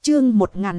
Chương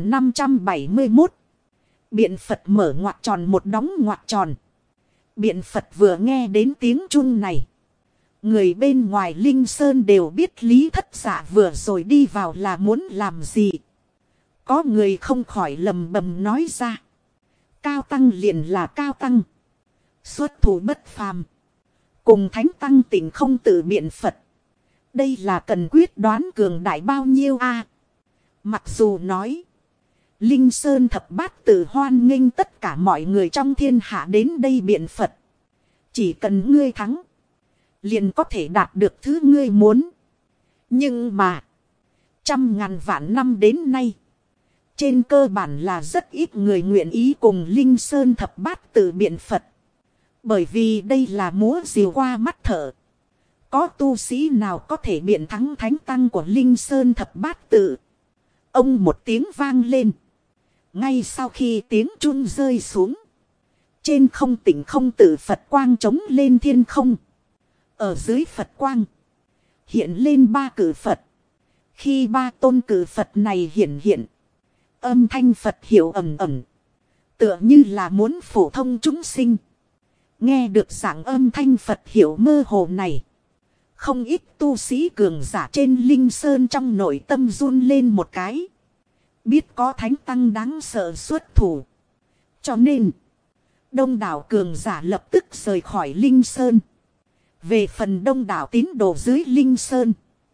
1571. Biện Phật mở ngoặc tròn một đóng ngoặc tròn. Biện Phật vừa nghe đến tiếng chuông này. Người bên ngoài Linh Sơn đều biết Lý Thất Dạ vừa rồi đi vào là muốn làm gì. Có người không khỏi lầm bầm nói ra. Cao Tăng liền là Cao Tăng. Xuất thủ bất phàm. Cùng Thánh Tăng Tịnh không tự Biện Phật. Đây là cần quyết đoán cường đại bao nhiêu a? Mặc dù nói. Linh Sơn thập bát tự hoan nghênh tất cả mọi người trong thiên hạ đến đây Biện Phật. Chỉ cần ngươi thắng. Liền có thể đạt được thứ ngươi muốn. Nhưng mà. Trăm ngàn vạn năm đến nay. Trên cơ bản là rất ít người nguyện ý cùng Linh Sơn thập bát tự Biện Phật. Bởi vì đây là múa rìu qua mắt thở. Có tu sĩ nào có thể biện thắng Thánh Tăng của Linh Sơn thập bát tự. Ông một tiếng vang lên. Ngay sau khi tiếng chuông rơi xuống. Trên không Tịnh không tự Phật quang trống lên thiên không. Ở dưới Phật quang. Hiện lên ba cử Phật. Khi ba tôn cử Phật này hiện. Âm thanh Phật hiệu ầm ầm. Tựa như là muốn phổ thông chúng sinh. Nghe được dạng âm thanh Phật hiệu mơ hồ này. Không ít tu sĩ cường giả trên Linh Sơn trong nội tâm run lên một cái. Biết có Thánh Tăng đáng sợ xuất thủ. Cho nên, đông đảo cường giả lập tức rời khỏi Linh Sơn. Về phần đông đảo tín đồ dưới Linh Sơn.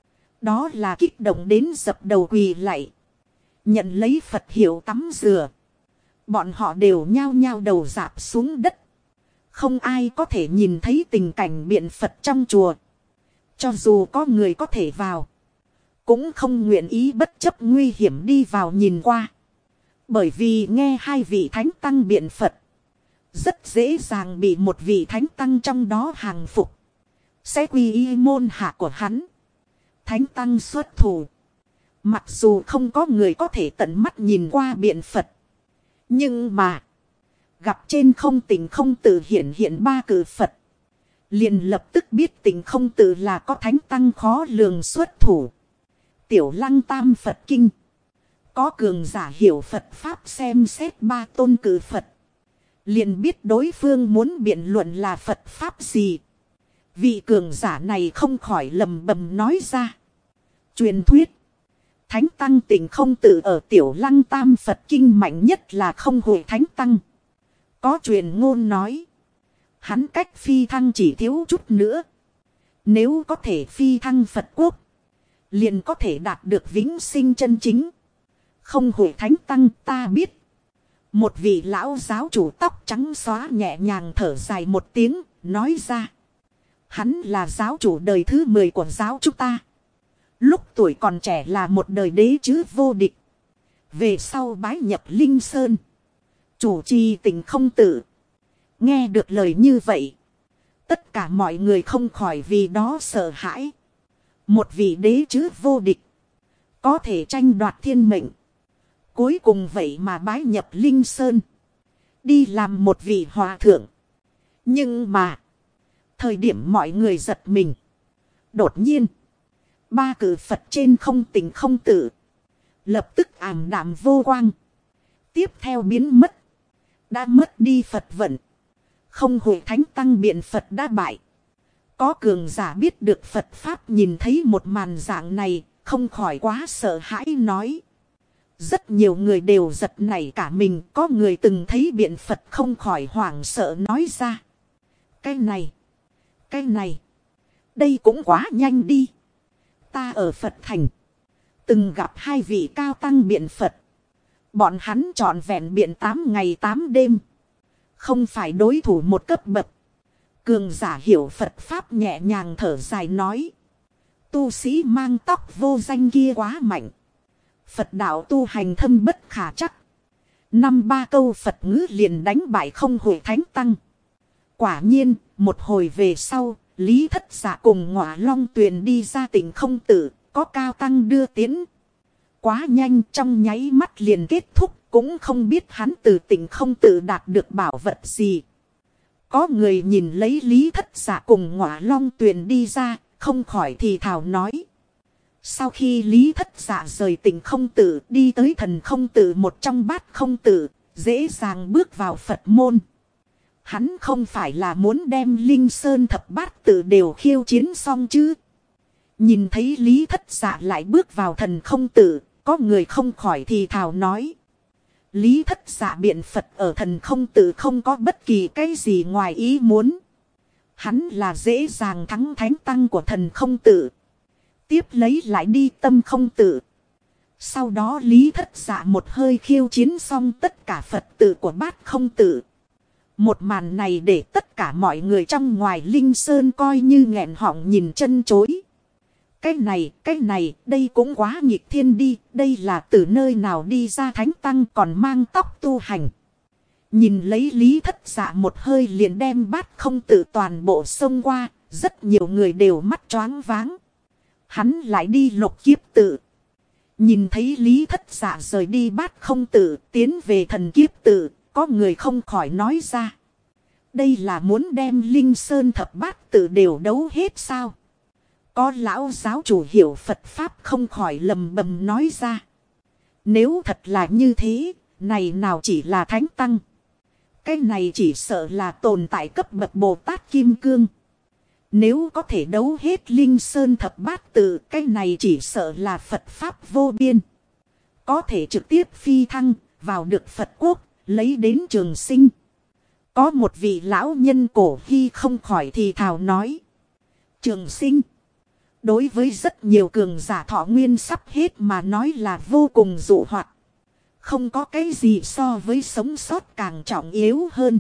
Đó là kích động đến dập đầu quỳ lạy. Nhận lấy Phật hiệu tắm rửa. Bọn họ đều nhao nhao đầu rạp xuống đất. Không ai có thể nhìn thấy tình cảnh Biện Phật trong chùa. Cho dù có người có thể vào. Cũng không nguyện ý bất chấp nguy hiểm đi vào nhìn qua. Bởi vì nghe hai vị Thánh Tăng Biện Phật. Rất dễ dàng bị một vị Thánh Tăng trong đó hàng phục. Sẽ quy y môn hạ của hắn. Thánh Tăng xuất thủ. Mặc dù không có người có thể tận mắt nhìn qua Biện Phật. Nhưng mà. Gặp trên không Tịnh không tự hiện ba cử Phật. Liền lập tức biết Tịnh không tự là có Thánh Tăng khó lường xuất thủ. Tiểu Lăng Tam Phật Kinh. Có cường giả hiểu Phật Pháp xem xét ba tôn cử Phật. Liền biết đối phương muốn biện luận là Phật Pháp gì. Vị cường giả này không khỏi lầm bầm nói ra. Truyền thuyết. Thánh Tăng Tịnh không tự ở Tiểu Lăng Tam Phật Kinh mạnh nhất là không hội Thánh Tăng. Có truyền ngôn nói. Hắn cách phi thăng chỉ thiếu chút nữa. Nếu có thể phi thăng Phật quốc. Liền có thể đạt được vĩnh sinh chân chính. Không hội Thánh Tăng ta biết. Một vị lão giáo chủ tóc trắng xóa nhẹ nhàng thở dài một tiếng. Nói ra. Hắn là giáo chủ đời thứ 10 của giáo chúng ta. Lúc tuổi còn trẻ là một đời đế chứ vô địch. Về sau bái nhập Linh Sơn. Chủ trì Tịnh không tự. Nghe được lời như vậy. Tất cả mọi người không khỏi vì đó sợ hãi. Một vị đế chứ vô địch. Có thể tranh đoạt thiên mệnh. Cuối cùng vậy mà bái nhập Linh Sơn. Đi làm một vị hòa thượng. Nhưng mà. Thời điểm mọi người giật mình. Đột nhiên. Ba cử Phật trên không Tịnh không tự. Lập tức ảm đạm vô quang. Tiếp theo biến mất. Đã mất đi Phật vận. Không hội Thánh Tăng Biện Phật đã bại. Có cường giả biết được Phật Pháp nhìn thấy một màn dạng này. Không khỏi quá sợ hãi nói. Rất nhiều người đều giật nảy cả mình. Có người từng thấy Biện Phật không khỏi hoảng sợ nói ra. Cái này. Đây cũng quá nhanh đi. Ta ở Phật Thành. Từng gặp hai vị cao tăng Biện Phật. Bọn hắn trọn vẹn biện 8 ngày 8 đêm. Không phải đối thủ một cấp bậc. Cường giả hiểu Phật Pháp nhẹ nhàng thở dài nói. Tu sĩ mang tóc vô danh kia quá mạnh. Phật đạo tu hành thâm bất khả chắc. 5-3 câu Phật ngữ liền đánh bại không hội Thánh Tăng. Quả nhiên, một hồi về sau, Lý Thất Dạ cùng Ngọa Long Tuyền đi ra Tịnh không tự, có Cao Tăng đưa tiến. Quá nhanh trong nháy mắt liền kết thúc, cũng không biết hắn từ Tịnh không tự đạt được bảo vật gì. Có người nhìn lấy Lý Thất Dạ cùng Ngọa Long Tuyền đi ra, không khỏi thì thào nói. Sau khi Lý Thất Dạ rời Tịnh Không Tự đi tới Thần Không Tự một trong Bát Không Tự, dễ dàng bước vào Phật môn. Hắn không phải là muốn đem Linh Sơn Thập Bát Tự đều khiêu chiến xong chứ. Nhìn thấy Lý Thất Dạ lại bước vào Thần Không Tự, có người không khỏi thì thào nói. Lý Thất Dạ biện Phật ở Thần Không Tự không có bất kỳ cái gì ngoài ý muốn. Hắn là dễ dàng thắng thánh tăng của Thần Không Tự. Tiếp lấy lại đi Tâm Không Tự. Sau đó Lý Thất Dạ một hơi khiêu chiến xong tất cả Phật tự của Bát Không Tự. Một màn này để tất cả mọi người trong ngoài Linh Sơn coi như nghẹn họng nhìn chân chối. Cái này, đây cũng quá nghịch thiên đi, đây là từ nơi nào đi ra thánh tăng còn mang tóc tu hành. Nhìn lấy Lý Thất Dạ một hơi liền đem Bát Không Tự toàn bộ xông qua, rất nhiều người đều mắt choáng váng. Hắn lại đi Lục Kiếp Tự. Nhìn thấy Lý Thất Dạ rời đi Bát Không Tự tiến về Thần Kiếp Tự, có người không khỏi nói ra. Đây là muốn đem Linh Sơn Thập Bát Tự đều đấu hết sao? Có lão giáo chủ hiểu Phật Pháp không khỏi lầm bầm nói ra. Nếu thật là như thế, này nào chỉ là thánh tăng. Cái này chỉ sợ là tồn tại cấp bậc Bồ Tát Kim Cương. Nếu có thể đấu hết Linh Sơn Thập Bát Tự, cái này chỉ sợ là Phật Pháp vô biên. Có thể trực tiếp phi thăng, vào được Phật Quốc, lấy đến trường sinh. Có một vị lão nhân cổ khi không khỏi thì thào nói. Trường sinh. Đối với rất nhiều cường giả thọ nguyên sắp hết mà nói là vô cùng dụ hoạt. Không có cái gì so với sống sót càng trọng yếu hơn.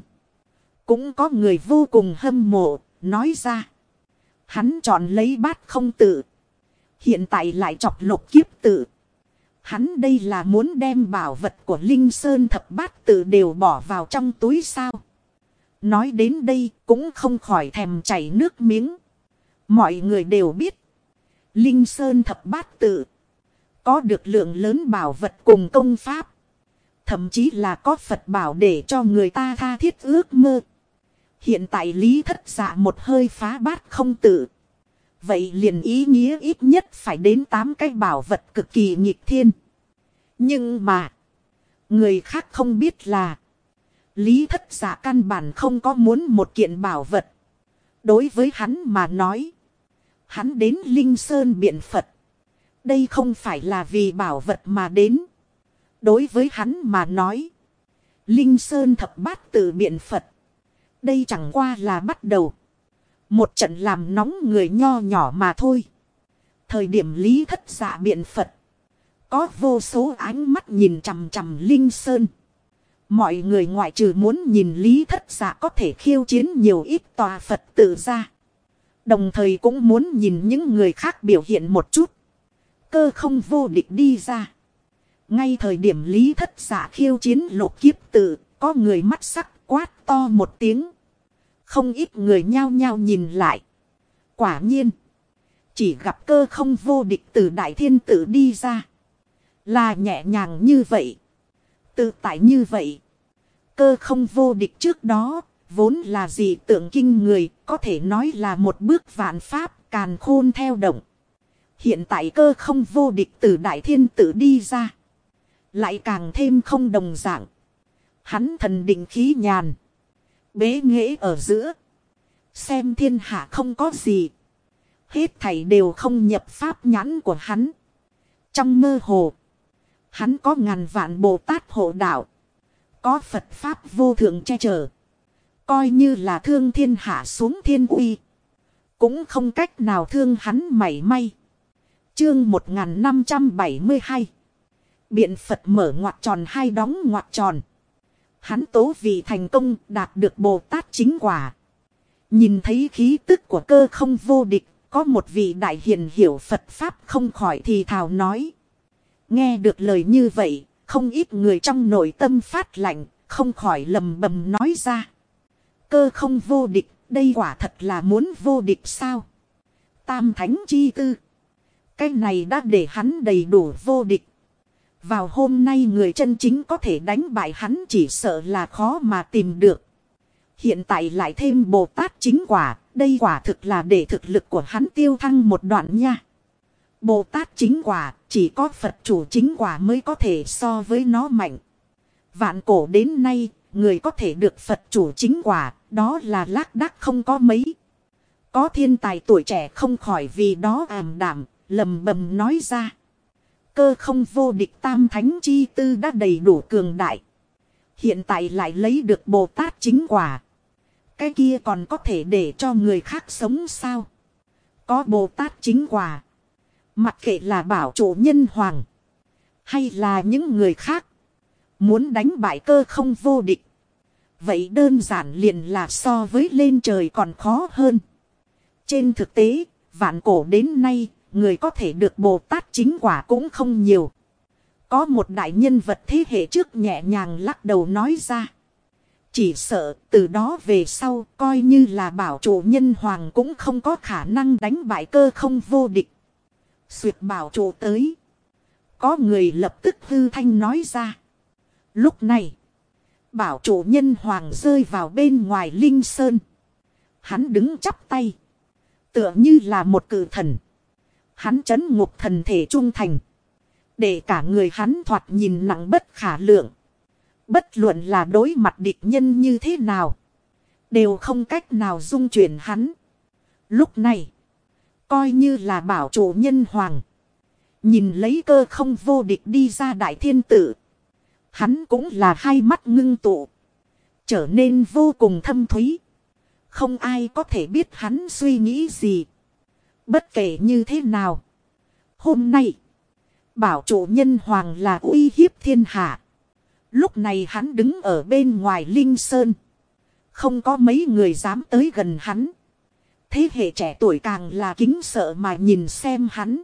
Cũng có người vô cùng hâm mộ, nói ra. Hắn chọn lấy Bát Không Tự. Hiện tại lại chọc Lục Kiếp Tự. Hắn đây là muốn đem bảo vật của Linh Sơn Thập Bát Tự đều bỏ vào trong túi sao. Nói đến đây cũng không khỏi thèm chảy nước miếng. Mọi người đều biết. Linh Sơn Thập Bát Tự. Có được lượng lớn bảo vật cùng công pháp. Thậm chí là có Phật bảo để cho người ta tha thiết ước mơ. Hiện tại Lý Thất Dạ một hơi phá Bát Không Tự. Vậy liền ý nghĩa ít nhất phải đến 8 cái bảo vật cực kỳ nghịch thiên. Nhưng mà. Người khác không biết là. Lý Thất Dạ căn bản không có muốn một kiện bảo vật. Đối với hắn mà nói. Hắn đến Linh Sơn biện Phật. Đây không phải là vì bảo vật mà đến. Đối với hắn mà nói. Linh Sơn Thập Bát Tự biện Phật. Đây chẳng qua là bắt đầu. Một trận làm nóng người nho nhỏ mà thôi. Thời điểm Lý Thất Dạ biện Phật. Có vô số ánh mắt nhìn chằm chằm Linh Sơn. Mọi người ngoại trừ muốn nhìn Lý Thất Dạ có thể khiêu chiến nhiều ít tòa Phật tự ra. Đồng thời cũng muốn nhìn những người khác biểu hiện một chút. Cơ Không Vô Địch đi ra. Ngay thời điểm Lý Thất Dạ khiêu chiến Lục Kiếp Tự, có người mắt sắc quát to một tiếng. Không ít người nhao nhao nhìn lại. Quả nhiên. Chỉ gặp Cơ Không Vô Địch từ Đại Thiên Tự đi ra. Là nhẹ nhàng như vậy. Tự tại như vậy. Cơ Không Vô Địch trước đó. Vốn là dị tượng kinh người. Có thể nói là một bước vạn pháp. Càn khôn theo động. Hiện tại Cơ Không Vô Địch từ Đại Thiên Tự đi ra. Lại càng thêm không đồng dạng. Hắn thần định khí nhàn. Bế nghễ ở giữa. Xem thiên hạ không có gì. Hết thảy đều không nhập pháp nhãn của hắn. Trong mơ hồ. Hắn có ngàn vạn Bồ Tát hộ đạo. Có Phật Pháp vô thượng che chở. Coi như là thương thiên hạ xuống thiên uy. Cũng không cách nào thương hắn mảy may. Chương 1572. Biện Phật mở ngoặc tròn hay đóng ngoặc tròn. Hắn tố vì thành công đạt được Bồ Tát chính quả. Nhìn thấy khí tức của Cơ Không Vô Địch. Có một vị đại hiền hiểu Phật Pháp không khỏi thì thào nói. Nghe được lời như vậy. Không ít người trong nội tâm phát lạnh. Không khỏi lầm bầm nói ra. Cơ Không Vô Địch. Đây quả thật là muốn vô địch sao? Tam thánh chi tư. Cái này đã để hắn đầy đủ vô địch. Vào hôm nay người chân chính có thể đánh bại hắn chỉ sợ là khó mà tìm được. Hiện tại lại thêm Bồ Tát chính quả. Đây quả thực là để thực lực của hắn tiêu thăng một đoạn nha. Bồ Tát chính quả, chỉ có Phật chủ chính quả mới có thể so với nó mạnh. Vạn cổ đến nay, người có thể được Phật chủ chính quả, đó là lác đác không có mấy. Có thiên tài tuổi trẻ không khỏi vì đó ảm đạm, lầm bầm nói ra. Cơ không vô địch tam thánh chi tư đã đầy đủ cường đại. Hiện tại lại lấy được Bồ Tát chính quả. Cái kia còn có thể để cho người khác sống sao? Có Bồ Tát chính quả. Mặc kệ là bảo chủ nhân hoàng. Hay là những người khác. Muốn đánh bại cơ không vô địch. Vậy đơn giản liền là so với lên trời còn khó hơn. Trên thực tế, vạn cổ đến nay, người có thể được Bồ Tát chính quả cũng không nhiều. Có một đại nhân vật thế hệ trước nhẹ nhàng lắc đầu nói ra. Chỉ sợ từ đó về sau coi như là bảo chủ nhân hoàng cũng không có khả năng đánh bại cơ không vô địch. Xuyệt bảo chủ tới. Có người lập tức hư thanh nói ra. Lúc này, bảo chủ nhân hoàng rơi vào bên ngoài linh sơn. Hắn đứng chắp tay. Tựa như là một cự thần. Hắn trấn ngục thần thể trung thành. Để cả người hắn thoạt nhìn nặng bất khả lượng. Bất luận là đối mặt địch nhân như thế nào. Đều không cách nào dung chuyển hắn. Lúc này, coi như là bảo chủ nhân hoàng. Nhìn lấy cơ không vô địch đi ra đại thiên tử. Hắn cũng là hai mắt ngưng tụ. Trở nên vô cùng thâm thúy. Không ai có thể biết hắn suy nghĩ gì. Bất kể như thế nào. Hôm nay, bảo chủ nhân hoàng là uy hiếp thiên hạ. Lúc này hắn đứng ở bên ngoài linh sơn. Không có mấy người dám tới gần hắn. Thế hệ trẻ tuổi càng là kính sợ mà nhìn xem hắn.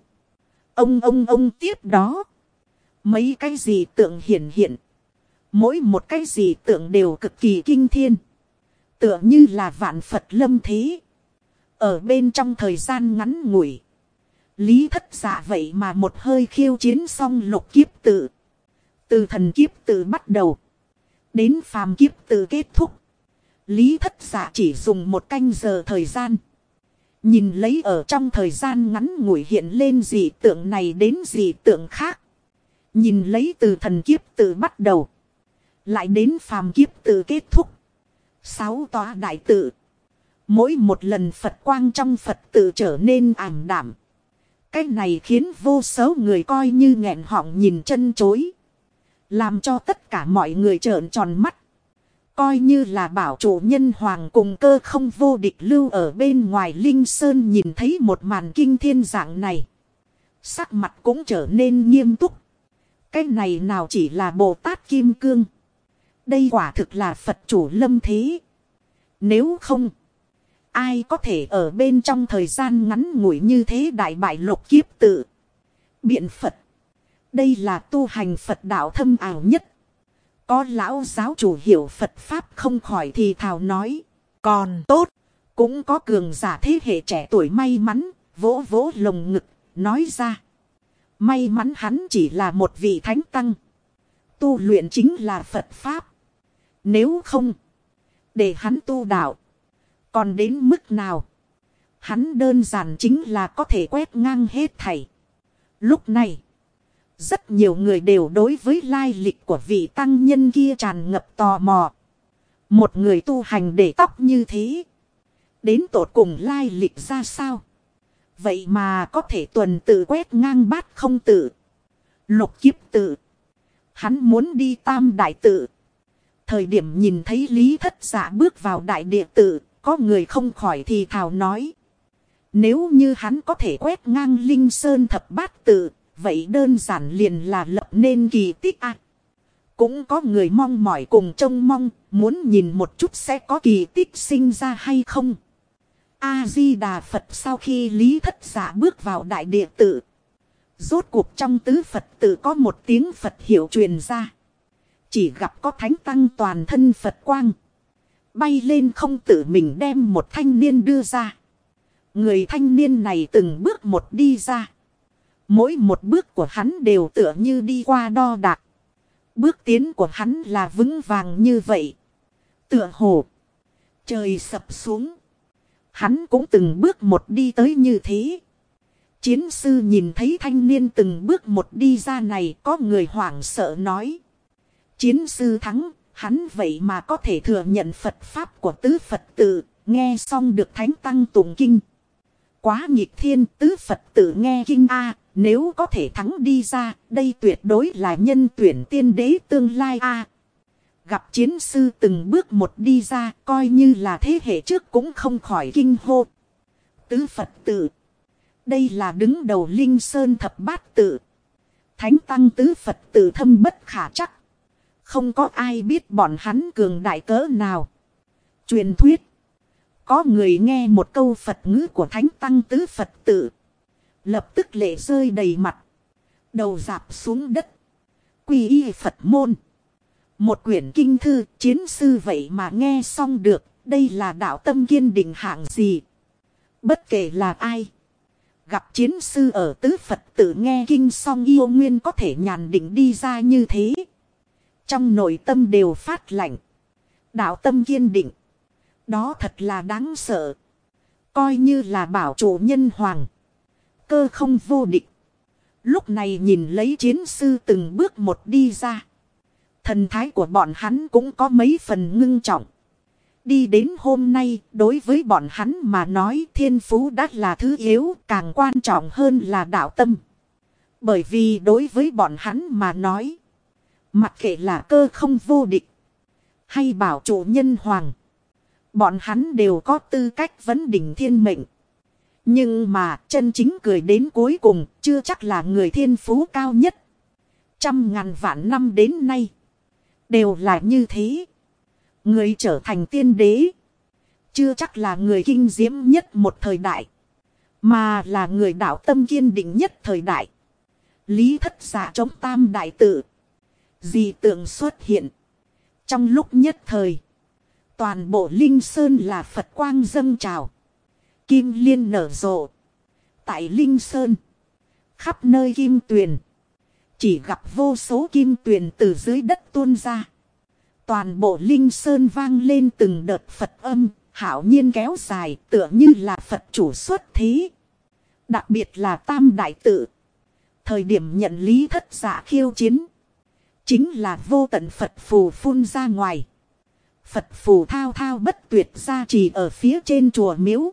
Ông tiếp đó. Mấy cái gì tượng hiện. Mỗi một cái gì tượng đều cực kỳ kinh thiên. Tựa như là vạn Phật lâm thế. Ở bên trong thời gian ngắn ngủi. Lý Thất Dạ vậy mà một hơi khiêu chiến xong lục kiếp tự. Từ thần kiếp tự bắt đầu. Đến phàm kiếp tự kết thúc. Lý Thất Dạ chỉ dùng 1 canh giờ thời gian. Nhìn lấy ở trong thời gian ngắn ngủi hiện lên dị tượng này đến dị tượng khác. Nhìn lấy từ thần kiếp tự bắt đầu. Lại đến phàm kiếp tự kết thúc. 6 tòa đại tự. Mỗi một lần Phật quang trong Phật tự trở nên ảm đạm. Cái này khiến vô số người coi như nghẹn họng nhìn chân chối. Làm cho tất cả mọi người trợn tròn mắt. Coi như là bảo chủ nhân hoàng cùng cơ không vô địch lưu ở bên ngoài linh sơn nhìn thấy một màn kinh thiên dạng này. Sắc mặt cũng trở nên nghiêm túc. Cái này nào chỉ là Bồ Tát Kim Cương. Đây quả thực là Phật chủ lâm thế. Nếu không, ai có thể ở bên trong thời gian ngắn ngủi như thế đại bại lục kiếp tự. Biện Phật. Đây là tu hành Phật đạo thâm ảo nhất. Có lão giáo chủ hiểu Phật Pháp không khỏi thì thào nói. Còn tốt. Cũng có cường giả thế hệ trẻ tuổi may mắn. Vỗ vỗ lồng ngực. Nói ra. May mắn hắn chỉ là một vị thánh tăng. Tu luyện chính là Phật Pháp. Nếu không. Để hắn tu đạo. Còn đến mức nào. Hắn đơn giản chính là có thể quét ngang hết thảy. Lúc này. Rất nhiều người đều đối với lai lịch của vị tăng nhân kia tràn ngập tò mò. Một người tu hành để tóc như thế. Đến tột cùng lai lịch ra sao? Vậy mà có thể tuần tự quét ngang bát không tự. Lục kiếp tự. Hắn muốn đi tam đại tự. Thời điểm nhìn thấy Lý Thất Dạ bước vào đại địa tự. Có người không khỏi thì thào nói. Nếu như hắn có thể quét ngang linh sơn thập bát tự. Vậy đơn giản liền là lập nên kỳ tích ạ. Cũng có người mong mỏi cùng trông mong. Muốn nhìn một chút sẽ có kỳ tích sinh ra hay không. A-di-đà Phật sau khi Lý Thất Dạ bước vào đại địa tự. Rốt cuộc trong tứ Phật tự có một tiếng Phật hiệu truyền ra. Chỉ gặp có thánh tăng toàn thân Phật quang. Bay lên không tự mình đem một thanh niên đưa ra. Người thanh niên này từng bước một đi ra. Mỗi một bước của hắn đều tựa như đi qua đo đạc. Bước tiến của hắn là vững vàng như vậy. Tựa hồ. Trời sập xuống. Hắn cũng từng bước một đi tới như thế. Chiến sư nhìn thấy thanh niên từng bước một đi ra này, có người hoảng sợ nói. Chiến sư thắng, hắn vậy mà có thể thừa nhận Phật Pháp của tứ Phật tử, nghe xong được thánh tăng tụng kinh. Quá nghịch thiên, tứ Phật tử nghe kinh A, nếu có thể thắng đi ra, đây tuyệt đối là nhân tuyển tiên đế tương lai A. Gặp chiến sư từng bước một đi ra, coi như là thế hệ trước cũng không khỏi kinh hô. Tứ Phật tử. Đây là đứng đầu Linh Sơn thập bát tự. Thánh tăng tứ Phật tử thâm bất khả chắc. Không có ai biết bọn hắn cường đại cỡ nào. Truyền thuyết. Có người nghe một câu Phật ngữ của thánh tăng tứ Phật tử. Lập tức lệ rơi đầy mặt. Đầu rạp xuống đất. Quy y Phật môn. Một quyển kinh thư chiến sư vậy mà nghe xong được. Đây là đạo tâm kiên định hạng gì. Bất kể là ai. Gặp chiến sư ở tứ Phật tử nghe kinh xong yêu nguyên có thể nhàn định đi ra như thế. Trong nội tâm đều phát lạnh. Đạo tâm kiên định. Đó thật là đáng sợ. Coi như là bảo chủ nhân hoàng. Cơ không vô địch. Lúc này nhìn lấy chiến sư từng bước một đi ra. Thần thái của bọn hắn cũng có mấy phần ngưng trọng. Đi đến hôm nay, đối với bọn hắn mà nói thiên phú đã là thứ yếu, càng quan trọng hơn là đạo tâm. Bởi vì đối với bọn hắn mà nói, mặc kệ là cơ không vô địch, hay bảo chủ nhân hoàng, bọn hắn đều có tư cách vấn đỉnh thiên mệnh. Nhưng mà chân chính cười đến cuối cùng, chưa chắc là người thiên phú cao nhất. Trăm ngàn vạn năm đến nay, đều là như thế. Người trở thành tiên đế, chưa chắc là người kinh diễm nhất một thời đại, mà là người đạo tâm kiên định nhất thời đại. Lý Thất Dạ chống tam đại tự, dị tượng xuất hiện. Trong lúc nhất thời, toàn bộ Linh Sơn là Phật quang dâng trào, kim liên nở rộ. Tại Linh Sơn, khắp nơi kim tuyền, chỉ gặp vô số kim tuyền từ dưới đất tuôn ra. Toàn bộ Linh Sơn vang lên từng đợt Phật âm, hảo nhiên kéo dài, tựa như là Phật chủ xuất thế. Đặc biệt là tam đại tự. Thời điểm nhận Lý Thất Dạ khiêu chiến, chính là vô tận Phật phù phun ra ngoài. Phật phù thao thao bất tuyệt ra chỉ ở phía trên chùa miếu.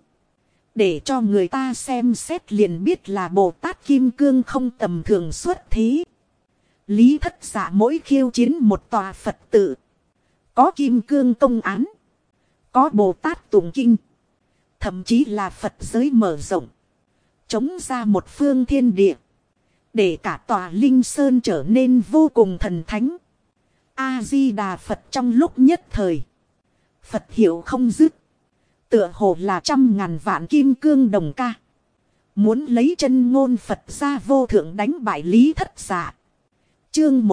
Để cho người ta xem xét liền biết là Bồ Tát Kim Cương không tầm thường xuất thế. Lý Thất Dạ mỗi khiêu chiến một tòa Phật tự, có Kim Cương công án, có Bồ Tát tụng kinh, thậm chí là Phật giới mở rộng, chống ra một phương thiên địa, để cả tòa Linh Sơn trở nên vô cùng thần thánh. A-di-đà Phật. Trong lúc nhất thời, Phật hiệu không dứt, tựa hồ là trăm ngàn vạn kim cương đồng ca, muốn lấy chân ngôn Phật ra vô thượng đánh bại Lý Thất Dạ. Chương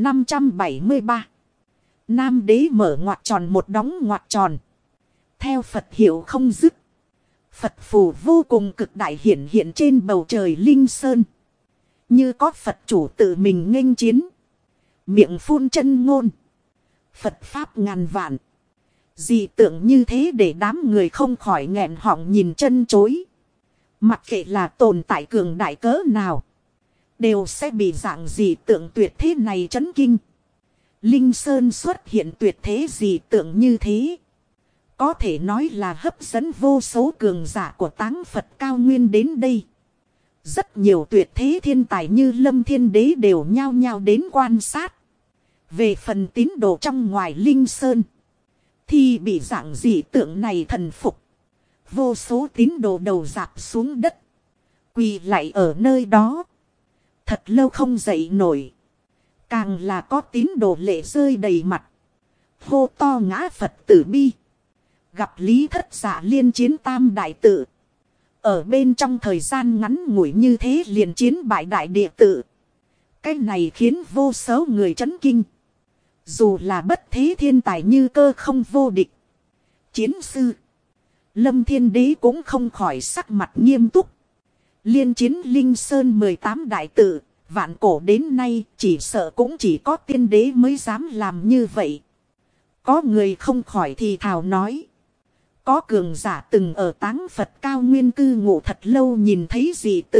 1573. Nam đế mở ngoặc tròn một đóng ngoặc tròn. Theo Phật hiệu không dứt, Phật phù vô cùng cực đại hiển hiện trên bầu trời Linh Sơn. Như có Phật chủ tự mình nghênh chiến, miệng phun chân ngôn, Phật pháp ngàn vạn. Dị tượng như thế để đám người không khỏi nghẹn họng nhìn chân chối. Mặc kệ là tồn tại cường đại cỡ nào, đều sẽ bị dạng dị tượng tuyệt thế này chấn kinh. Linh Sơn xuất hiện tuyệt thế dị tượng như thế, có thể nói là hấp dẫn vô số cường giả của táng Phật cao nguyên đến đây. Rất nhiều tuyệt thế thiên tài như Lâm Thiên Đế đều nhao nhao đến quan sát. Về phần tín đồ trong ngoài Linh Sơn, thì bị dạng dị tượng này thần phục. Vô số tín đồ đầu rạp xuống đất, quỳ lạy ở nơi đó, thật lâu không dậy nổi. Càng là có tín đồ lệ rơi đầy mặt, hô to ngã Phật tử bi. Gặp Lý Thất Dạ liên chiến tam đại tự, ở bên trong thời gian ngắn ngủi như thế liền chiến bại đại địa tự. Cái này khiến vô số người chấn kinh. Dù là bất thế thiên tài như cơ không vô địch, chiến sư Lâm Thiên Đế cũng không khỏi sắc mặt nghiêm túc. Liên chiến Linh Sơn 18 đại tự, vạn cổ đến nay chỉ sợ cũng chỉ có tiên đế mới dám làm như vậy. Có người không khỏi thì thào nói, có cường giả từng ở táng Phật cao nguyên cư ngụ thật lâu nhìn thấy dị tượng,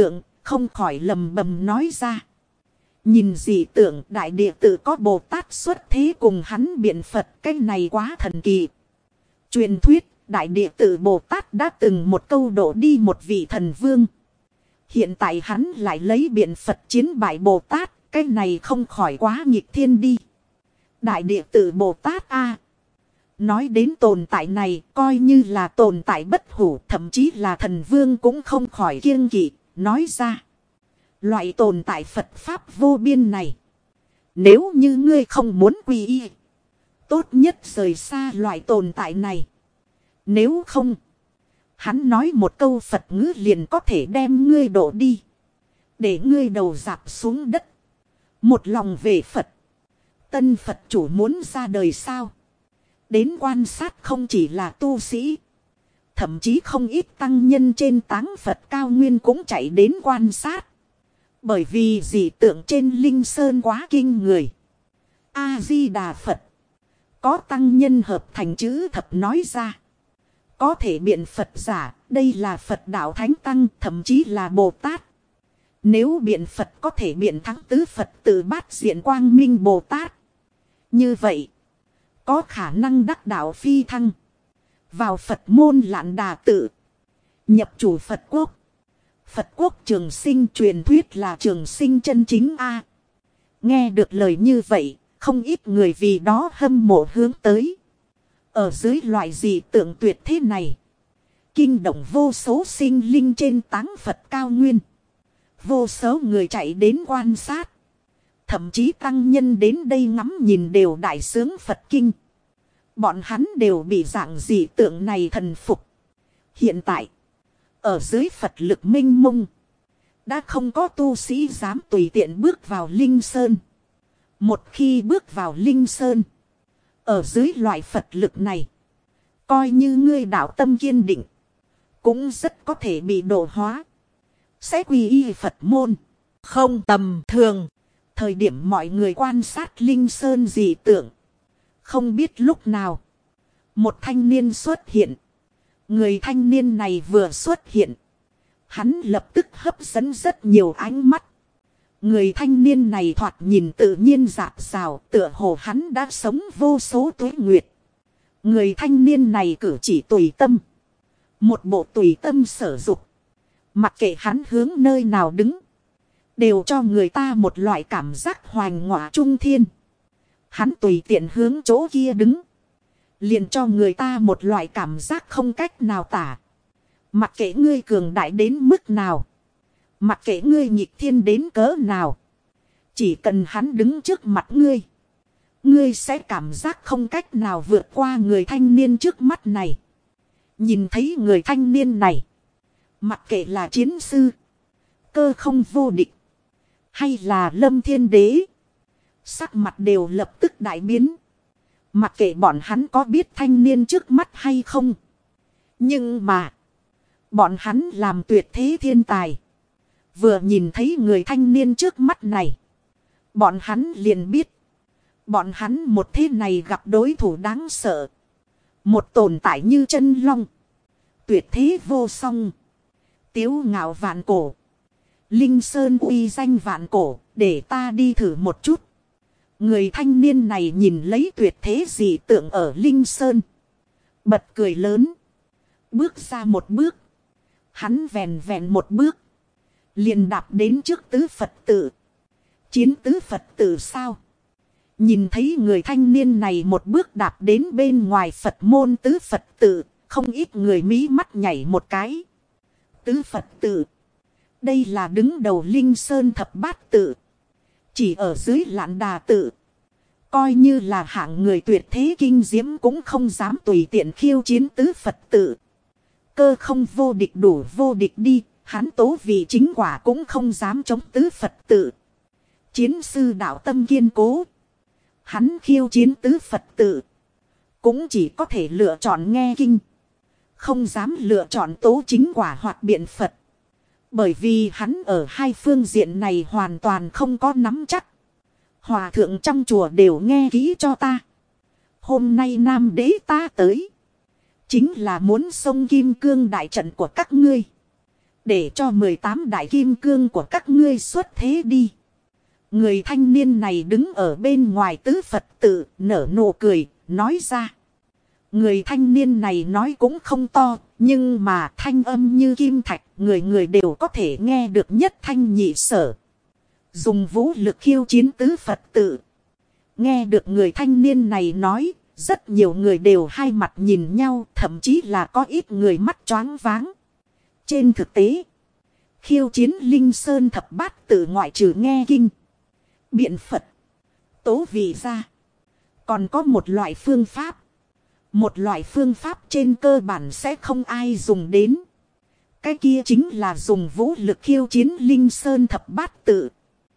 không khỏi lầm bầm nói ra. Nhìn dị tượng đại địa tự có Bồ Tát xuất thế cùng hắn biện Phật, cái này quá thần kỳ. Truyền thuyết đại địa tự Bồ Tát đã từng một câu độ đi một vị thần vương. Hiện tại hắn lại lấy biện Phật chiến bại Bồ Tát, cái này không khỏi quá nghịch thiên đi. Đại địa tự Bồ Tát a, nói đến tồn tại này coi như là tồn tại bất hủ, thậm chí là thần vương cũng không khỏi kiêng kỵ, nói ra. Loại tồn tại Phật Pháp vô biên này, nếu như ngươi không muốn quy y, tốt nhất rời xa loại tồn tại này. Nếu không, hắn nói một câu Phật ngữ liền có thể đem ngươi đổ đi, để ngươi đầu rạp xuống đất. Một lòng về Phật, tân Phật chủ muốn ra đời sao? Đến quan sát không chỉ là tu sĩ, thậm chí không ít tăng nhân trên táng Phật cao nguyên cũng chạy đến quan sát. Bởi vì dị tượng trên Linh Sơn quá kinh người. A-di-đà Phật. Có tăng nhân hợp thành chữ thập nói ra. Có thể biện Phật giả, đây là Phật đạo Thánh Tăng, thậm chí là Bồ Tát. Nếu biện Phật có thể biện thắng tứ Phật tự bát diện quang minh Bồ Tát, như vậy, có khả năng đắc đạo phi thăng, vào Phật môn Lạn Đà tự, nhập chủ Phật quốc. Phật quốc trường sinh truyền thuyết là trường sinh chân chính a. Nghe được lời như vậy, không ít người vì đó hâm mộ hướng tới. Ở dưới loại dị tượng tuyệt thế này, kinh động vô số sinh linh trên táng Phật cao nguyên. Vô số người chạy đến quan sát. Thậm chí tăng nhân đến đây ngắm nhìn đều đại sướng Phật kinh. Bọn hắn đều bị dạng dị tượng này thần phục. Hiện tại, ở dưới Phật lực minh mông, đã không có tu sĩ dám tùy tiện bước vào Linh Sơn. Một khi bước vào Linh Sơn, ở dưới loại Phật lực này, coi như ngươi đạo tâm kiên định, cũng rất có thể bị độ hóa, sẽ quy y Phật môn. Không tầm thường. Thời điểm mọi người quan sát Linh Sơn dị tượng, không biết lúc nào, một thanh niên xuất hiện. Người thanh niên này vừa xuất hiện, hắn lập tức hấp dẫn rất nhiều ánh mắt. Người thanh niên này thoạt nhìn tự nhiên rạng rào, tựa hồ hắn đã sống vô số tuế nguyệt. Người thanh niên này cử chỉ tùy tâm, một bộ tùy tâm sở dục. Mặc kệ hắn hướng nơi nào đứng, đều cho người ta một loại cảm giác hoành ngọa trung thiên. Hắn tùy tiện hướng chỗ kia đứng, liền cho người ta một loại cảm giác không cách nào tả. Mặc kệ ngươi cường đại đến mức nào, mặc kệ ngươi nghịch thiên đến cỡ nào, chỉ cần hắn đứng trước mặt ngươi, ngươi sẽ cảm giác không cách nào vượt qua người thanh niên trước mắt này. Nhìn thấy người thanh niên này, mặc kệ là chiến sư, cơ không vô địch, hay là Lâm Thiên Đế, sắc mặt đều lập tức đại biến. Mặc kệ bọn hắn có biết thanh niên trước mắt hay không, nhưng mà bọn hắn làm tuyệt thế thiên tài, vừa nhìn thấy người thanh niên trước mắt này, bọn hắn liền biết, bọn hắn một thế này gặp đối thủ đáng sợ. Một tồn tại như chân long, tuyệt thế vô song, tiếu ngạo vạn cổ, Linh Sơn uy danh vạn cổ, để ta đi thử một chút. Người thanh niên này nhìn lấy tuyệt thế dị tượng ở Linh Sơn, bật cười lớn, bước ra một bước. Hắn vèn vèn một bước, liền đạp đến trước tứ Phật tự. Chiến tứ Phật tự sao? Nhìn thấy người thanh niên này một bước đạp đến bên ngoài Phật môn tứ Phật tự, không ít người mí mắt nhảy một cái. Tứ Phật tự, đây là đứng đầu Linh Sơn thập bát tự, chỉ ở dưới Lạn Đà tự. Coi như là hạng người tuyệt thế kinh diễm cũng không dám tùy tiện khiêu chiến tứ Phật tự. Cơ không vô địch đủ vô địch đi, hắn tố vì chính quả cũng không dám chống tứ Phật tự. Chiến sư đạo tâm kiên cố, hắn khiêu chiến tứ Phật tự, cũng chỉ có thể lựa chọn nghe kinh, không dám lựa chọn tố chính quả hoặc biện Phật. Bởi vì hắn ở hai phương diện này hoàn toàn không có nắm chắc. Hòa thượng trong chùa đều nghe kỹ cho ta. Hôm nay Nam Đế ta tới, chính là muốn xông kim cương đại trận của các ngươi. Để cho 18 đại kim cương của các ngươi xuất thế đi. Người thanh niên này đứng ở bên ngoài tứ Phật tự, nở nụ cười, nói ra. Người thanh niên này nói cũng không to, nhưng mà thanh âm như kim thạch, người người đều có thể nghe được nhất thanh nhị sở. Dùng vũ lực khiêu chiến tứ Phật tự. Nghe được người thanh niên này nói, rất nhiều người đều hai mặt nhìn nhau, thậm chí là có ít người mắt choáng váng. Trên thực tế, khiêu chiến Linh Sơn thập bát tự ngoại trừ nghe kinh, biện Phật, tố vị ra, còn có một loại phương pháp. Một loại phương pháp trên cơ bản sẽ không ai dùng đến. Cái kia chính là dùng vũ lực khiêu chiến Linh Sơn thập bát tự.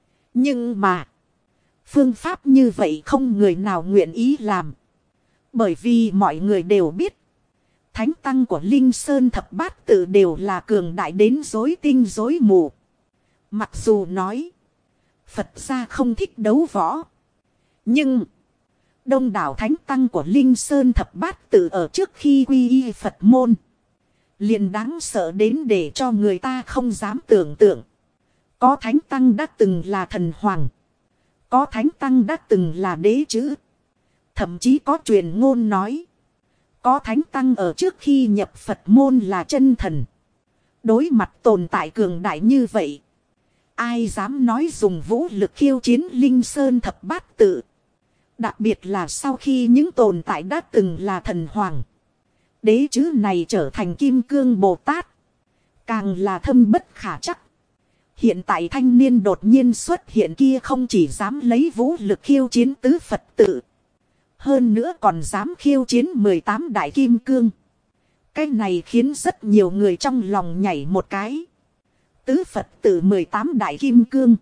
Nhưng mà, phương pháp như vậy không người nào nguyện ý làm. Bởi vì mọi người đều biết, thánh tăng của Linh Sơn thập bát tự đều là cường đại đến rối tinh rối mù. Mặc dù nói, Phật gia không thích đấu võ. Nhưng, đông đảo thánh tăng của Linh Sơn thập bát tự ở trước khi quy y Phật môn. Liền đáng sợ đến để cho người ta không dám tưởng tượng. Có thánh tăng đã từng là thần hoàng. Có thánh tăng đã từng là đế chữ. Thậm chí có truyền ngôn nói. Có thánh tăng ở trước khi nhập Phật môn là chân thần. Đối mặt tồn tại cường đại như vậy. Ai dám nói dùng vũ lực khiêu chiến Linh Sơn thập bát tự. Đặc biệt là sau khi những tồn tại đã từng là thần hoàng. Đế chữ này trở thành Kim Cương Bồ Tát. Càng là thâm bất khả chắc. Hiện tại thanh niên đột nhiên xuất hiện kia không chỉ dám lấy vũ lực khiêu chiến tứ Phật tự. Hơn nữa còn dám khiêu chiến 18 đại kim cương. Cái này khiến rất nhiều người trong lòng nhảy một cái. Tứ Phật tự 18 đại kim cương.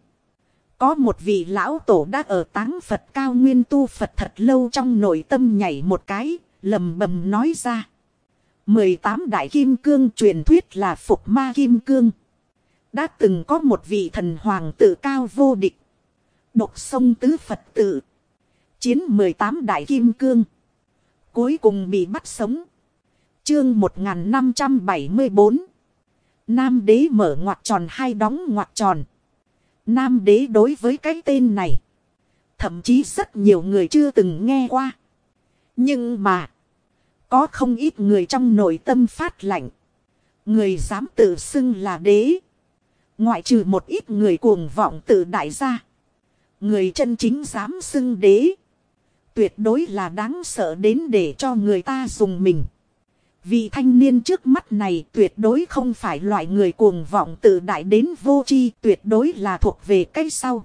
Có một vị lão tổ đã ở táng Phật cao nguyên tu Phật thật lâu, trong nội tâm nhảy một cái, lầm bầm nói ra. 18 đại kim cương truyền thuyết là phục ma kim cương. Đã từng có một vị thần hoàng tự cao vô địch. Độc sông tứ Phật tự. Chiến 18 đại kim cương. Cuối cùng bị bắt sống. Chương 1574. Nam đế mở ngoặc tròn hai đóng ngoặc tròn. Nam đế đối với cái tên này, thậm chí rất nhiều người chưa từng nghe qua. Nhưng mà, có không ít người trong nội tâm phát lạnh. Người dám tự xưng là đế. Ngoại trừ một ít người cuồng vọng tự đại gia. Người chân chính dám xưng đế. Tuyệt đối là đáng sợ đến để cho người ta dùng mình. Vị thanh niên trước mắt này tuyệt đối không phải loại người cuồng vọng tự đại đến vô tri, tuyệt đối là thuộc về cái sau.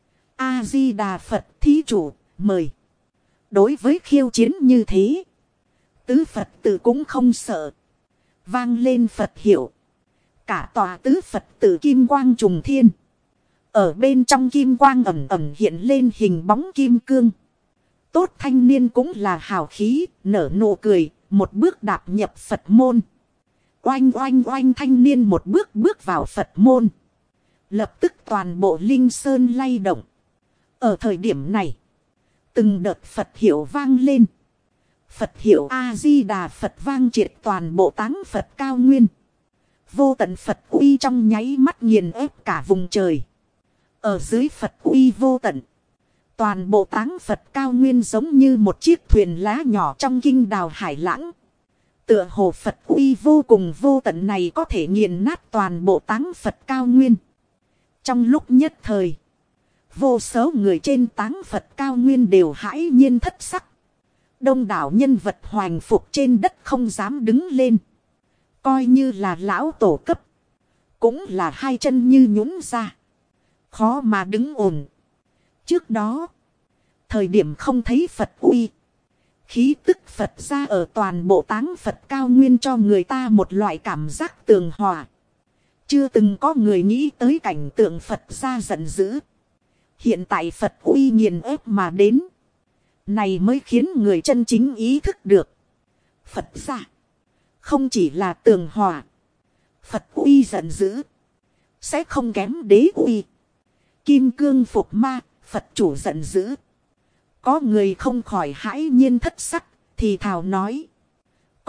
A-di-đà Phật thí chủ, mời. Đối với khiêu chiến như thế, tứ Phật tự cũng không sợ. Vang lên Phật hiệu. Cả tòa tứ Phật tự kim quang trùng thiên. Ở bên trong kim quang ẩn ẩn hiện lên hình bóng kim cương. Tốt thanh niên cũng là hào khí, nở nụ cười. Một bước đạp nhập Phật môn. Oanh oanh oanh, thanh niên một bước bước vào Phật môn. Lập tức toàn bộ Linh Sơn lay động. Ở thời điểm này, từng đợt Phật hiệu vang lên. Phật hiệu A-di-đà Phật vang triệt toàn bộ táng Phật cao nguyên. Vô tận Phật uy trong nháy mắt nghiền ép cả vùng trời. Ở dưới Phật uy vô tận, toàn bộ táng Phật cao nguyên giống như một chiếc thuyền lá nhỏ trong kinh đào hải lãng. Tựa hồ Phật uy vô cùng vô tận này có thể nghiền nát toàn bộ táng Phật cao nguyên. Trong lúc nhất thời, vô số người trên táng Phật cao nguyên đều hãi nhiên thất sắc. Đông đảo nhân vật hoành phục trên đất không dám đứng lên. Coi như là lão tổ cấp, cũng là hai chân như nhũn ra, khó mà đứng ổn. Trước đó, thời điểm không thấy Phật uy, khí tức Phật ra ở toàn bộ táng Phật cao nguyên cho người ta một loại cảm giác tường hòa. Chưa từng có người nghĩ tới cảnh tượng Phật ra giận dữ. Hiện tại Phật uy nghiền ép mà đến. Này mới khiến người chân chính ý thức được. Phật ra không chỉ là tường hòa. Phật uy giận dữ sẽ không kém đế uy. Kim cương phục ma, Phật chủ giận dữ. Có người không khỏi hãi nhiên thất sắc, thì thào nói.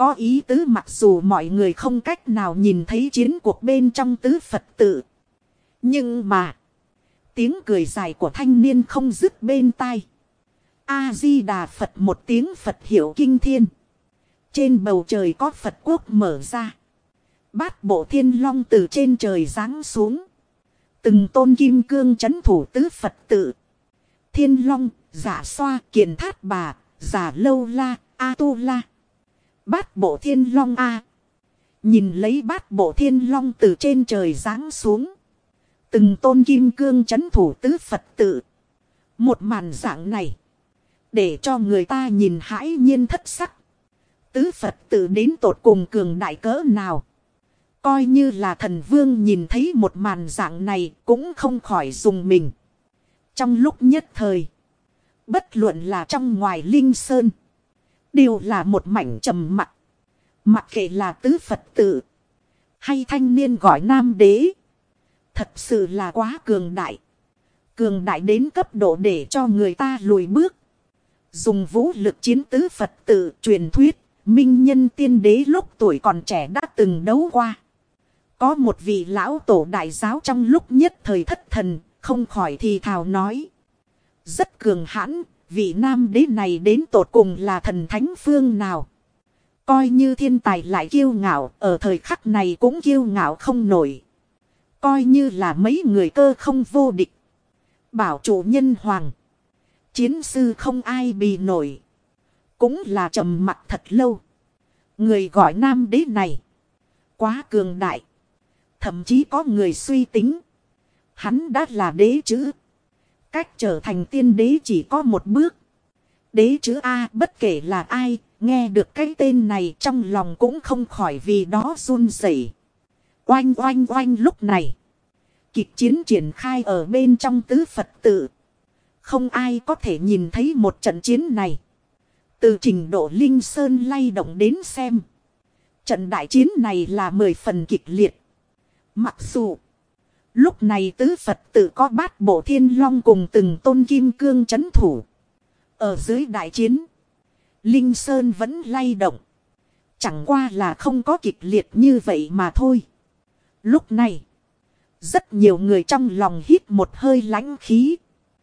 Có ý tứ mặc dù mọi người không cách nào nhìn thấy chiến cuộc bên trong tứ Phật tự. Nhưng mà, tiếng cười dài của thanh niên không dứt bên tai. A-di-đà Phật, một tiếng Phật hiệu kinh thiên. Trên bầu trời có Phật quốc mở ra. Bát bộ thiên long từ trên trời giáng xuống. Từng tôn kim cương trấn thủ tứ Phật tự. Thiên long, Dạ Xoa, Kiền Thát Bà, Già Lâu La, A Tu La. Bát bộ thiên long A. Nhìn lấy bát bộ thiên long từ trên trời giáng xuống. Từng tôn kim cương trấn thủ tứ Phật tự. Một màn dạng này, để cho người ta nhìn hãi nhiên thất sắc. Tứ Phật tự đến tột cùng cường đại cỡ nào. Coi như là thần vương nhìn thấy một màn dạng này cũng không khỏi dùng mình. Trong lúc nhất thời, bất luận là trong ngoài Linh Sơn, đều là một mảnh trầm mặc. Mặc kệ là tứ Phật tự, hay thanh niên gọi nam đế. Thật sự là quá cường đại. Cường đại đến cấp độ để cho người ta lùi bước. Dùng vũ lực chiến tứ Phật tự, truyền thuyết, minh nhân tiên đế lúc tuổi còn trẻ đã từng đấu qua. Có một vị lão tổ đại giáo trong lúc nhất thời thất thần, không khỏi thì thào nói. Rất cường hãn, vị nam đế này đến tột cùng là thần thánh phương nào. Coi như thiên tài lại kiêu ngạo, ở thời khắc này cũng kiêu ngạo không nổi. Coi như là mấy người cơ không vô địch. Bảo chủ nhân hoàng, chiến sư không ai bì nổi. Cũng là trầm mặc thật lâu. Người gọi nam đế này quá cường đại. Thậm chí có người suy tính, hắn đã là đế chữ. Cách trở thành tiên đế chỉ có một bước. Đế chữ A, bất kể là ai, nghe được cái tên này trong lòng cũng không khỏi vì đó run rẩy. Oanh oanh oanh, lúc này kịch chiến triển khai ở bên trong tứ Phật tự. Không ai có thể nhìn thấy một trận chiến này. Từ trình độ Linh Sơn lay động đến xem, trận đại chiến này là 10 phần kịch liệt. Mặc dù lúc này tứ Phật tự có bát bộ thiên long cùng từng tôn kim cương trấn thủ. Ở dưới đại chiến, Linh Sơn vẫn lay động. Chẳng qua là không có kịch liệt như vậy mà thôi. Lúc này, rất nhiều người trong lòng hít một hơi lãnh khí.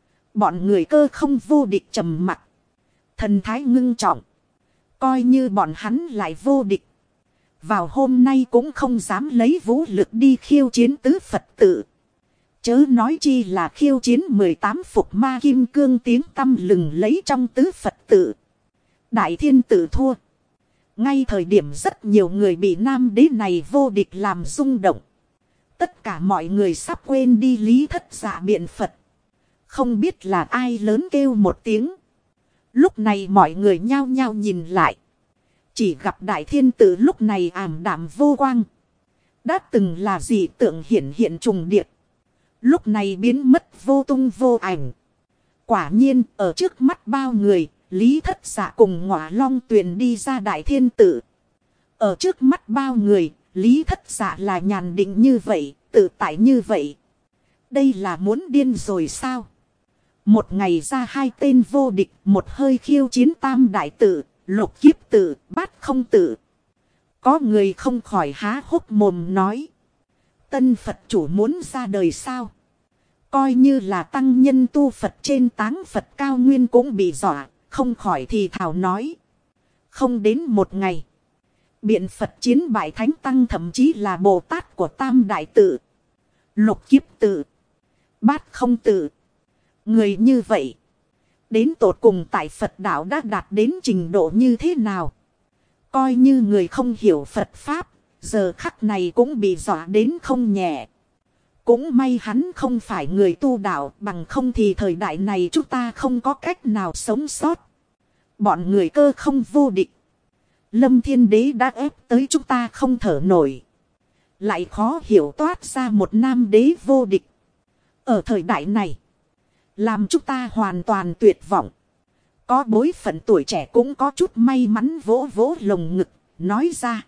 Bọn người cơ không vô địch trầm mặc, thần thái ngưng trọng. Coi như bọn hắn lại vô địch, vào hôm nay cũng không dám lấy vũ lực đi khiêu chiến tứ Phật tự. Chớ nói chi là khiêu chiến 18 phục ma kim cương tiếng tăm lừng lấy trong tứ Phật tự. Đại thiên tự thua. Ngay thời điểm rất nhiều người bị nam đế này vô địch làm rung động. Tất cả mọi người sắp quên đi lý thất dạ biện Phật. Không biết là ai lớn kêu một tiếng. Lúc này mọi người nhao nhao nhìn lại. Chỉ gặp đại thiên tử lúc này ảm đạm vô quang. Đã từng là dị tượng hiển hiện trùng điệp. Lúc này biến mất vô tung vô ảnh. Quả nhiên ở trước mắt bao người, Lý Thất Dạ cùng Ngọa Long Tuyền đi ra đại thiên tử. Ở trước mắt bao người, Lý Thất Dạ là nhàn định như vậy, tự tại như vậy. Đây là muốn điên rồi sao? Một ngày ra hai tên vô địch, một hơi khiêu chiến tam đại tự, lục kiếp tự, bát không tự. Có người không khỏi há hốc mồm nói. Tân Phật chủ muốn ra đời sao? Coi như là tăng nhân tu Phật trên táng Phật cao nguyên cũng bị dọa, không khỏi thì thào nói. Không đến một ngày, biện Phật chiến bại thánh tăng, thậm chí là Bồ Tát của tam đại tự, lục kiếp tự, bát không tự. Người như vậy, đến tột cùng tại Phật đạo đã đạt đến trình độ như thế nào? Coi như người không hiểu Phật Pháp, giờ khắc này cũng bị dọa đến không nhẹ. Cũng may hắn không phải người tu đạo, bằng không thì thời đại này chúng ta không có cách nào sống sót. Bọn người cơ không vô địch. Lâm Thiên Đế đã ép tới chúng ta không thở nổi. Lại khó hiểu toát ra một nam đế vô địch. Ở thời đại này, làm chúng ta hoàn toàn tuyệt vọng. Có bối phận tuổi trẻ cũng có chút may mắn vỗ vỗ lồng ngực, nói ra.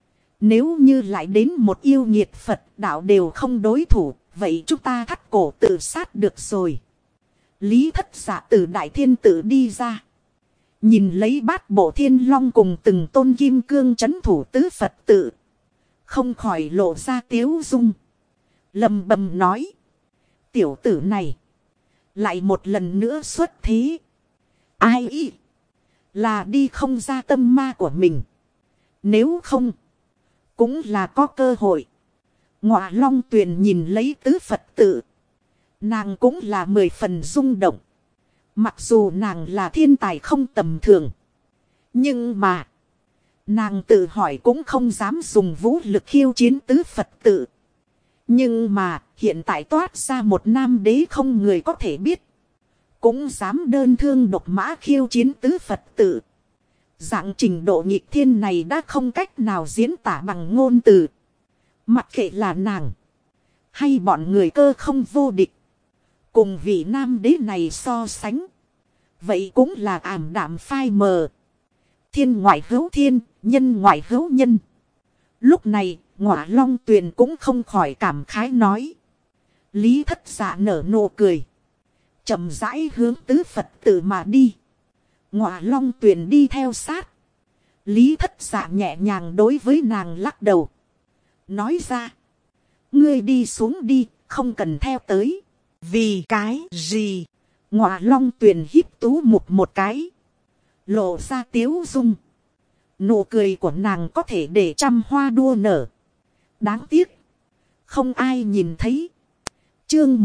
Nếu như lại đến một yêu nghiệt Phật đạo đều không đối thủ, vậy chúng ta thắt cổ tự sát được rồi. Lý Thất Dạ từ đại thiên tự đi ra. Nhìn lấy bát bộ thiên long cùng từng tôn kim cương trấn thủ tứ Phật tự. Không khỏi lộ ra tiếu dung. Lầm bầm nói. Tiểu tử này. Lại một lần nữa xuất thế. Ai ý. Là đi không ra tâm ma của mình. Nếu không. Cũng là có cơ hội. Ngọa Long Tuyền nhìn lấy tứ Phật tự. Nàng cũng là 10 phần rung động. Mặc dù nàng là thiên tài không tầm thường. Nhưng mà. Nàng tự hỏi cũng không dám dùng vũ lực khiêu chiến tứ Phật tự. Nhưng mà hiện tại toát ra một nam đế không người có thể biết. Cũng dám đơn thương độc mã khiêu chiến tứ Phật tự. Dạng trình độ nghịch thiên này đã không cách nào diễn tả bằng ngôn từ. Mặc kệ là nàng. Hay bọn người cơ không vô địch. Cùng vị nam đế này so sánh. Vậy cũng là ảm đạm phai mờ. Thiên ngoại hữu thiên, nhân ngoại hữu nhân. Lúc này, Ngọa Long Tuyền cũng không khỏi cảm khái nói. Lý Thất Dạ nở nụ cười. Chậm rãi hướng tứ Phật tự mà đi. Ngọa Long Tuyền đi theo sát. Lý Thất Dạ nhẹ nhàng đối với nàng lắc đầu. Nói ra. Ngươi đi xuống đi, không cần theo tới. Vì cái gì? Ngọa Long Tuyền híp tú mục một cái. Lộ ra tiếu dung. Nụ cười của nàng có thể để trăm hoa đua nở. Đáng tiếc. Không ai nhìn thấy. Chương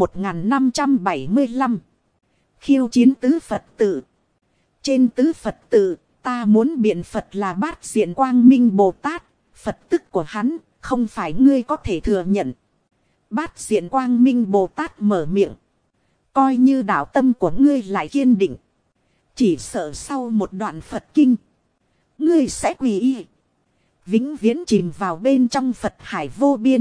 1575. Khiêu chiến tứ Phật tự. Trên tứ Phật tự, ta muốn biện Phật là Bát Diện Quang Minh Bồ Tát. Phật tức của hắn, không phải ngươi có thể thừa nhận. Bát Diện Quang Minh Bồ Tát mở miệng. Coi như đạo tâm của ngươi lại kiên định. Chỉ sợ sau một đoạn Phật kinh. Ngươi sẽ quỳ y. Vĩnh viễn chìm vào bên trong Phật hải vô biên.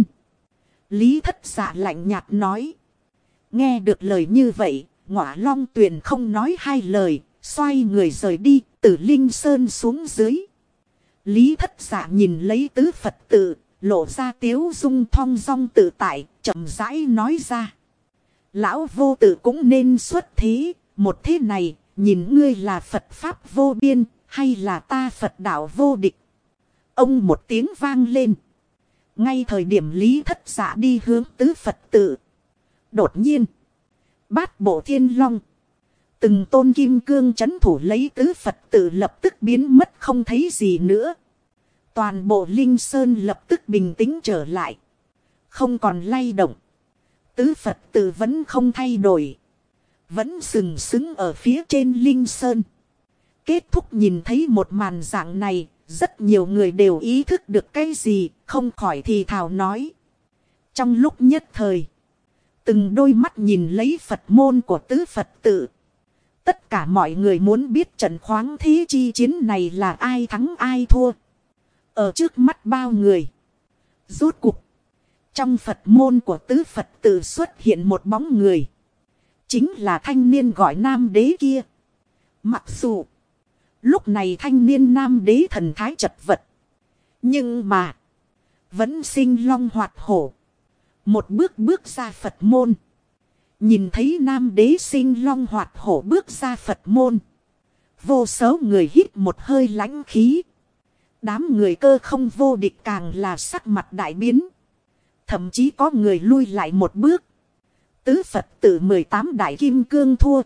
Lý Thất Dạ lạnh nhạt nói. Nghe được lời như vậy. Ngọa Long Tuyền không nói hai lời. Xoay người rời đi. Từ Linh Sơn xuống dưới. Lý Thất Dạ nhìn lấy tứ Phật tự. Lộ ra tiếu dung thong dong tự tại. Chậm rãi nói ra. Lão vô tự cũng nên xuất thế. Một thế này. Nhìn ngươi là Phật Pháp vô biên. Hay là ta Phật đạo vô địch. Ông một tiếng vang lên. Ngay thời điểm Lý Thất Dạ đi hướng tứ Phật tự. Đột nhiên. Bát bộ thiên long. Từng tôn kim cương trấn thủ lấy tứ Phật tự lập tức biến mất không thấy gì nữa. Toàn bộ Linh Sơn lập tức bình tĩnh trở lại. Không còn lay động. Tứ Phật tự vẫn không thay đổi. Vẫn sừng sững ở phía trên Linh Sơn. Kết thúc nhìn thấy một màn dạng này. Rất nhiều người đều ý thức được cái gì. Không khỏi thì thào nói. Trong lúc nhất thời. Từng đôi mắt nhìn lấy Phật môn của tứ Phật tự. Tất cả mọi người muốn biết trận khoáng thế chi chiến này là ai thắng ai thua. Ở trước mắt bao người. Rốt cuộc. Trong Phật môn của tứ Phật tự xuất hiện một bóng người. Chính là thanh niên gọi nam đế kia. Mặc dù. Lúc này thanh niên nam đế thần thái chật vật. Nhưng mà. Vẫn sinh long hoạt hổ. Một bước bước ra Phật môn. Nhìn thấy nam đế sinh long hoạt hổ bước ra Phật môn. Vô số người hít một hơi lãnh khí. Đám người cơ không vô địch càng là sắc mặt đại biến. Thậm chí có người lui lại một bước. Tứ Phật tự 18 đại kim cương thua.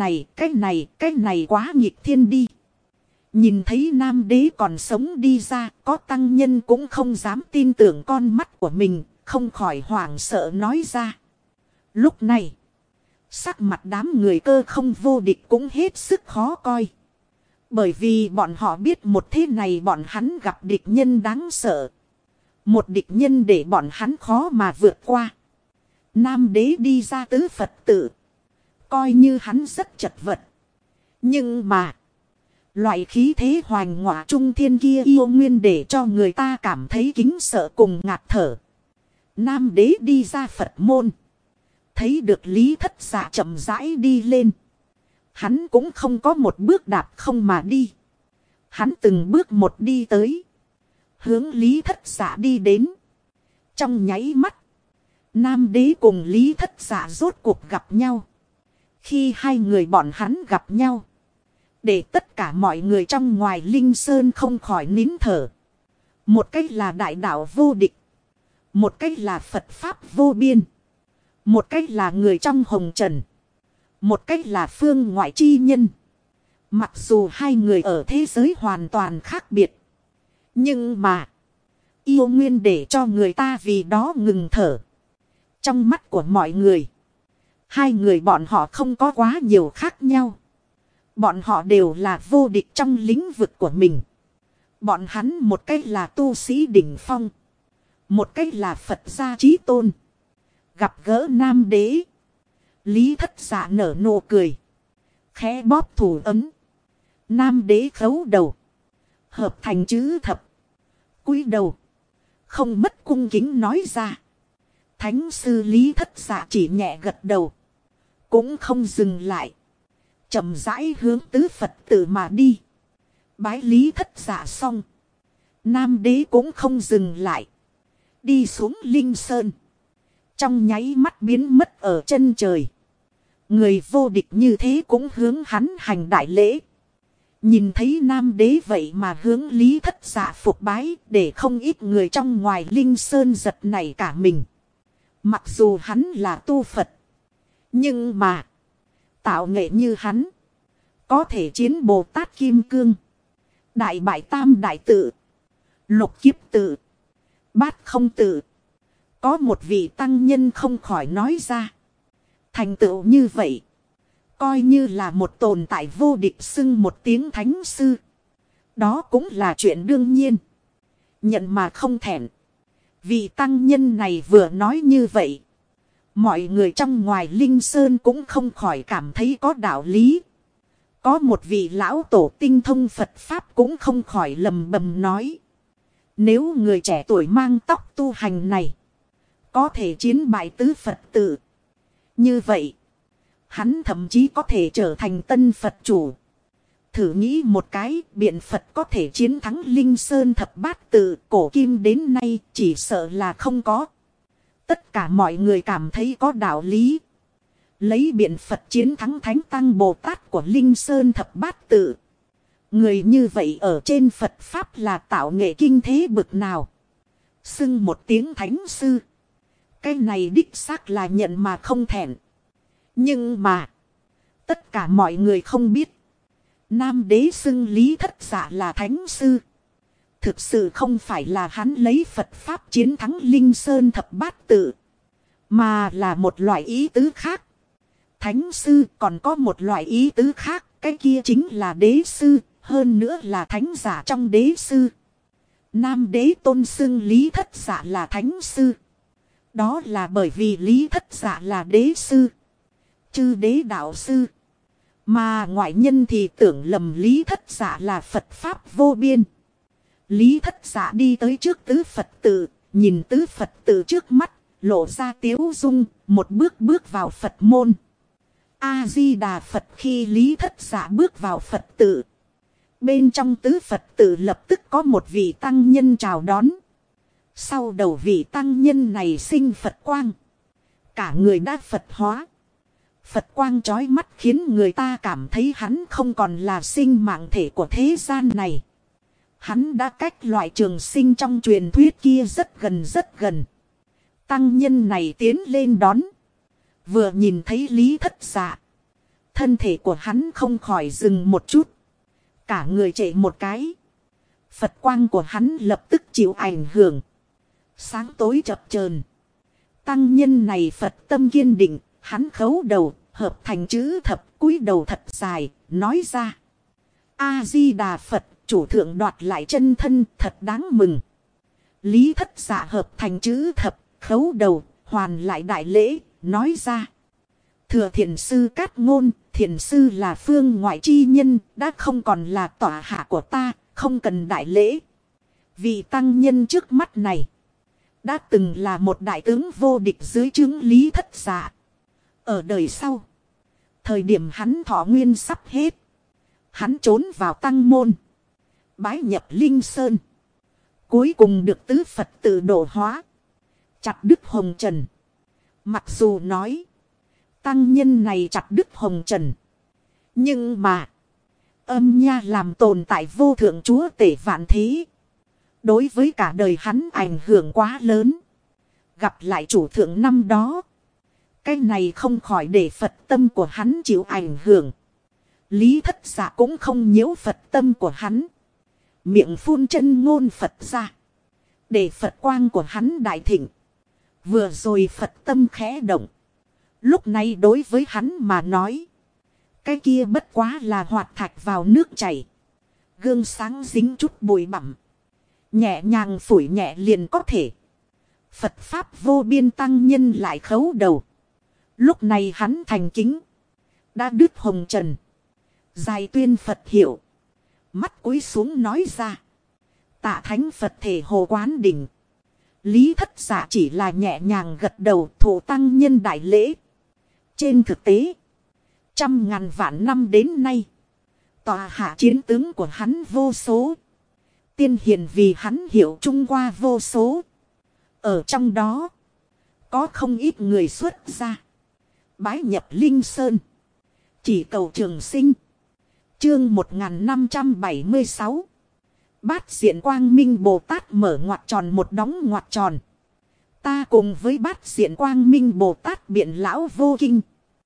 Cái này quá nghịch thiên đi. Nhìn thấy nam đế còn sống đi ra. Có tăng nhân cũng không dám tin tưởng con mắt của mình. Không khỏi hoảng sợ nói ra. Lúc này. Sắc mặt đám người cơ không vô địch cũng hết sức khó coi. Bởi vì bọn họ biết một thế này bọn hắn gặp địch nhân đáng sợ. Một địch nhân để bọn hắn khó mà vượt qua. Nam đế đi ra tứ Phật tự. Coi như hắn rất chật vật. Nhưng mà. Loại khí thế hoành ngọa trung thiên kia yêu nguyên để cho người ta cảm thấy kính sợ cùng ngạt thở. Nam đế đi ra Phật môn. Thấy được Lý Thất Dạ chậm rãi đi lên. Hắn cũng không có một bước đạp không mà đi. Hắn từng bước một đi tới. Hướng Lý Thất Dạ đi đến. Trong nháy mắt. Nam đế cùng Lý Thất Dạ rốt cuộc gặp nhau. Khi hai người bọn hắn gặp nhau. Để tất cả mọi người trong ngoài Linh Sơn không khỏi nín thở. Một cách là đại đạo vô địch. Một cách là Phật Pháp vô biên. Một cách là người trong hồng trần. Một cách là phương ngoại chi nhân. Mặc dù hai người ở thế giới hoàn toàn khác biệt. Nhưng mà yêu nguyên để cho người ta vì đó ngừng thở. Trong mắt của mọi người, hai người bọn họ không có quá nhiều khác nhau. Bọn họ đều là vô địch trong lĩnh vực của mình. Bọn hắn một cách là tu sĩ đỉnh phong. Một cách là Phật gia chí tôn. Gặp gỡ Nam Đế. Lý Thất Dạ nở nụ cười. Khẽ bóp thủ ấm. Nam Đế khấu đầu. Hợp thành chữ thập. Cúi đầu. Không mất cung kính nói ra. Thánh sư Lý Thất Dạ chỉ nhẹ gật đầu. Cũng không dừng lại. Chậm rãi hướng tứ Phật tử mà đi. Bái Lý Thất Dạ xong. Nam Đế cũng không dừng lại. Đi xuống Linh Sơn. Trong nháy mắt biến mất ở chân trời. Người vô địch như thế cũng hướng hắn hành đại lễ. Nhìn thấy Nam Đế vậy mà hướng Lý Thất Dạ phục bái. Để không ít người trong ngoài Linh Sơn giật nảy cả mình. Mặc dù hắn là tu Phật. Nhưng mà tạo nghệ như hắn. Có thể chiến Bồ Tát Kim Cương. Đại bại tam đại tự. Lục kiếp tự. Bát không tự. Có một vị tăng nhân không khỏi nói ra. Thành tựu như vậy. Coi như là một tồn tại vô địch xưng một tiếng thánh sư. Đó cũng là chuyện đương nhiên. Nhận mà không thẹn. Vị tăng nhân này vừa nói như vậy. Mọi người trong ngoài Linh Sơn cũng không khỏi cảm thấy có đạo lý. Có một vị lão tổ tinh thông Phật Pháp cũng không khỏi lầm bầm nói. Nếu người trẻ tuổi mang tóc tu hành này. Có thể chiến bại tứ Phật tử. Như vậy. Hắn thậm chí có thể trở thành tân Phật chủ. Thử nghĩ một cái biện Phật có thể chiến thắng Linh Sơn thập bát tự cổ kim đến nay chỉ sợ là không có. Tất cả mọi người cảm thấy có đạo lý. Lấy biện Phật chiến thắng Thánh Tăng Bồ Tát của Linh Sơn thập bát tự. Người như vậy ở trên Phật Pháp là tạo nghệ kinh thế bực nào. Xưng một tiếng thánh sư. Cái này đích xác là nhận mà không thẹn. Nhưng mà. Tất cả mọi người không biết. Nam Đế xưng Lý Thất Dạ là thánh sư. Thực sự không phải là hắn lấy Phật Pháp chiến thắng Linh Sơn thập bát tự. Mà là một loại ý tứ khác. Thánh sư còn có một loại ý tứ khác. Cái kia chính là đế sư. Hơn nữa là thánh giả trong đế sư. Nam Đế tôn xưng Lý Thất Dạ là thánh sư. Đó là bởi vì Lý Thất Dạ là đế sư. Chư đế đạo sư. Mà ngoại nhân thì tưởng lầm Lý Thất Dạ là Phật Pháp vô biên. Lý Thất Dạ đi tới trước tứ Phật tử. Nhìn tứ Phật tử trước mắt. Lộ ra tiếu dung. Một bước bước vào Phật môn. A-di-đà Phật khi Lý Thất Dạ bước vào Phật tử. Bên trong tứ Phật tử lập tức có một vị tăng nhân chào đón. Sau đầu vị tăng nhân này sinh Phật quang. Cả người đã Phật hóa. Phật quang chói mắt khiến người ta cảm thấy hắn không còn là sinh mạng thể của thế gian này. Hắn đã cách loại trường sinh trong truyền thuyết kia rất gần rất gần. Tăng nhân này tiến lên đón. Vừa nhìn thấy Lý Thất Dạ. Thân thể của hắn không khỏi dừng một chút. Cả người chạy một cái. Phật quang của hắn lập tức chịu ảnh hưởng. Sáng tối chập chờn. Tăng nhân này Phật tâm kiên định. Hắn khấu đầu, hợp thành chữ thập, cúi đầu thật dài, nói ra. A-di-đà Phật, chủ thượng đoạt lại chân thân, thật đáng mừng. Lý Thất Dạ hợp thành chữ thập, khấu đầu, hoàn lại đại lễ, nói ra. Thừa thiền sư cát ngôn, thiền sư là phương ngoại chi nhân, đã không còn là tọa hạ của ta, không cần đại lễ. Vị tăng nhân trước mắt này, đã từng là một đại tướng vô địch dưới trướng Lý Thất Dạ. Ở đời sau, thời điểm hắn thọ nguyên sắp hết, hắn trốn vào tăng môn, bái nhập Linh Sơn. Cuối cùng được tứ Phật tự độ hóa, chặt đứt hồng trần. Mặc dù nói, tăng nhân này chặt đứt hồng trần, nhưng mà, Âm nha làm tồn tại vô thượng chúa tể vạn thế. Đối với cả đời hắn ảnh hưởng quá lớn. Gặp lại chủ thượng năm đó. Cái này không khỏi để Phật tâm của hắn chịu ảnh hưởng. Lý Thất Dạ cũng không nhiễu Phật tâm của hắn. Miệng phun chân ngôn Phật ra. Để Phật quang của hắn đại thịnh. Vừa rồi Phật tâm khẽ động. Lúc này đối với hắn mà nói. Cái kia bất quá là hoạt thạch vào nước chảy. Gương sáng dính chút bụi bặm. Nhẹ nhàng phủi nhẹ liền có thể. Phật Pháp vô biên tăng nhân lại khấu đầu. Lúc này hắn thành kính. Đã đứt hồng trần. Dài tuyên Phật hiệu. Mắt cúi xuống nói ra. Tạ thánh Phật thể hồ quán đỉnh. Lý Thất Dạ chỉ là nhẹ nhàng gật đầu thụ tăng nhân đại lễ. Trên thực tế. Trăm ngàn vạn năm đến nay. Tòa hạ chiến tướng của hắn vô số. Tiên hiền vì hắn hiểu trung qua vô số. Ở trong đó. Có không ít người xuất gia. Bái nhập Linh Sơn. Chỉ cầu trường sinh. Chương 1576. Bát diện quang minh Bồ Tát mở ngoặc tròn một đóng ngoặc tròn. Ta cùng với bát diện quang minh Bồ Tát biện lão vô kinh.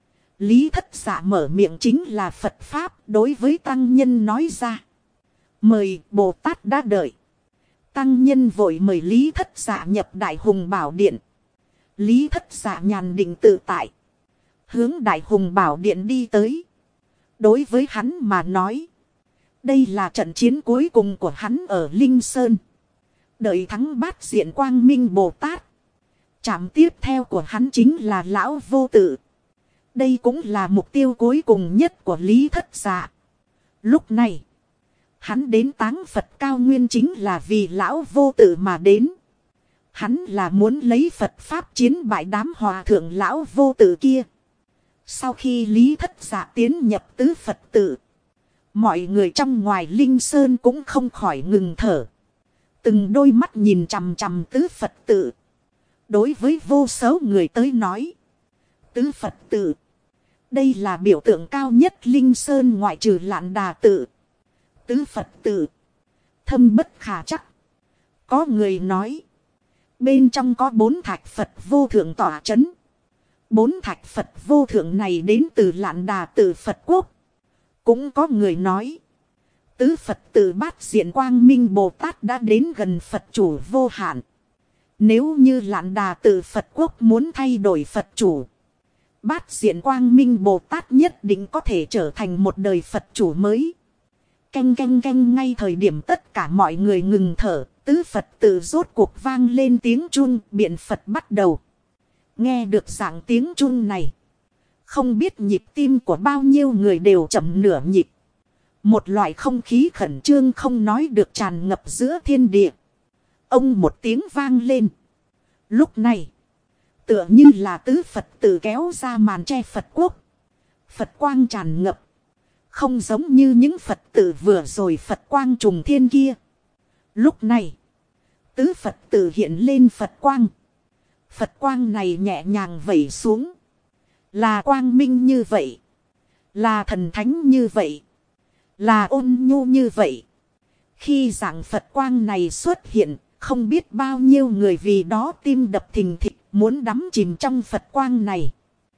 Lý Thất Dạ mở miệng chính là Phật Pháp đối với tăng nhân nói ra. Mời Bồ Tát đã đợi. Tăng nhân vội mời Lý Thất Dạ nhập Đại Hùng Bảo Điện. Lý Thất Dạ nhàn định tự tại. Hướng Đại Hùng Bảo Điện đi tới. Đối với hắn mà nói. Đây là trận chiến cuối cùng của hắn ở Linh Sơn. Đợi thắng bát diện quang minh Bồ Tát. Trạm tiếp theo của hắn chính là Lão Vô Tự. Đây cũng là mục tiêu cuối cùng nhất của Lý Thất Dạ. Lúc này. Hắn đến Táng Phật cao nguyên chính là vì Lão Vô Tự mà đến. Hắn là muốn lấy Phật Pháp chiến bại đám hòa thượng Lão Vô Tự kia. Sau khi Lý Thất Dạ tiến nhập tứ Phật tự. Mọi người trong ngoài Linh Sơn cũng không khỏi ngừng thở. Từng đôi mắt nhìn chằm chằm tứ Phật tự. Đối với vô số người tới nói. Tứ Phật tự. Đây là biểu tượng cao nhất Linh Sơn ngoại trừ Lạn Đà tự. Tứ Phật tự. Thâm bất khả chắc. Có người nói. Bên trong có 4 thạch Phật vô thượng tỏa chấn. 4 thạch Phật vô thượng này đến từ Lạn Đà tự Phật quốc. Cũng có người nói. Tứ Phật tự bát diện quang minh Bồ Tát đã đến gần Phật chủ vô hạn. Nếu như Lạn Đà tự Phật quốc muốn thay đổi Phật chủ. Bát diện quang minh Bồ Tát nhất định có thể trở thành một đời Phật chủ mới. Canh canh canh ngay thời điểm tất cả mọi người ngừng thở. Tứ Phật tự rốt cuộc vang lên tiếng chuông biện Phật bắt đầu. Nghe được dạng tiếng chuông này. Không biết nhịp tim của bao nhiêu người đều chậm nửa nhịp. Một loại không khí khẩn trương không nói được tràn ngập giữa thiên địa. Ông một tiếng vang lên. Lúc này. Tựa như là tứ Phật tự kéo ra màn che Phật quốc. Phật quang tràn ngập. Không giống như những Phật tử vừa rồi Phật quang trùng thiên kia. Lúc này. Tứ Phật tử hiện lên Phật quang. Phật quang này nhẹ nhàng vẩy xuống. Là quang minh như vậy. Là thần thánh như vậy. Là ôn nhu như vậy. Khi dạng Phật quang này xuất hiện. Không biết bao nhiêu người vì đó tim đập thình thịch. Muốn đắm chìm trong Phật quang này.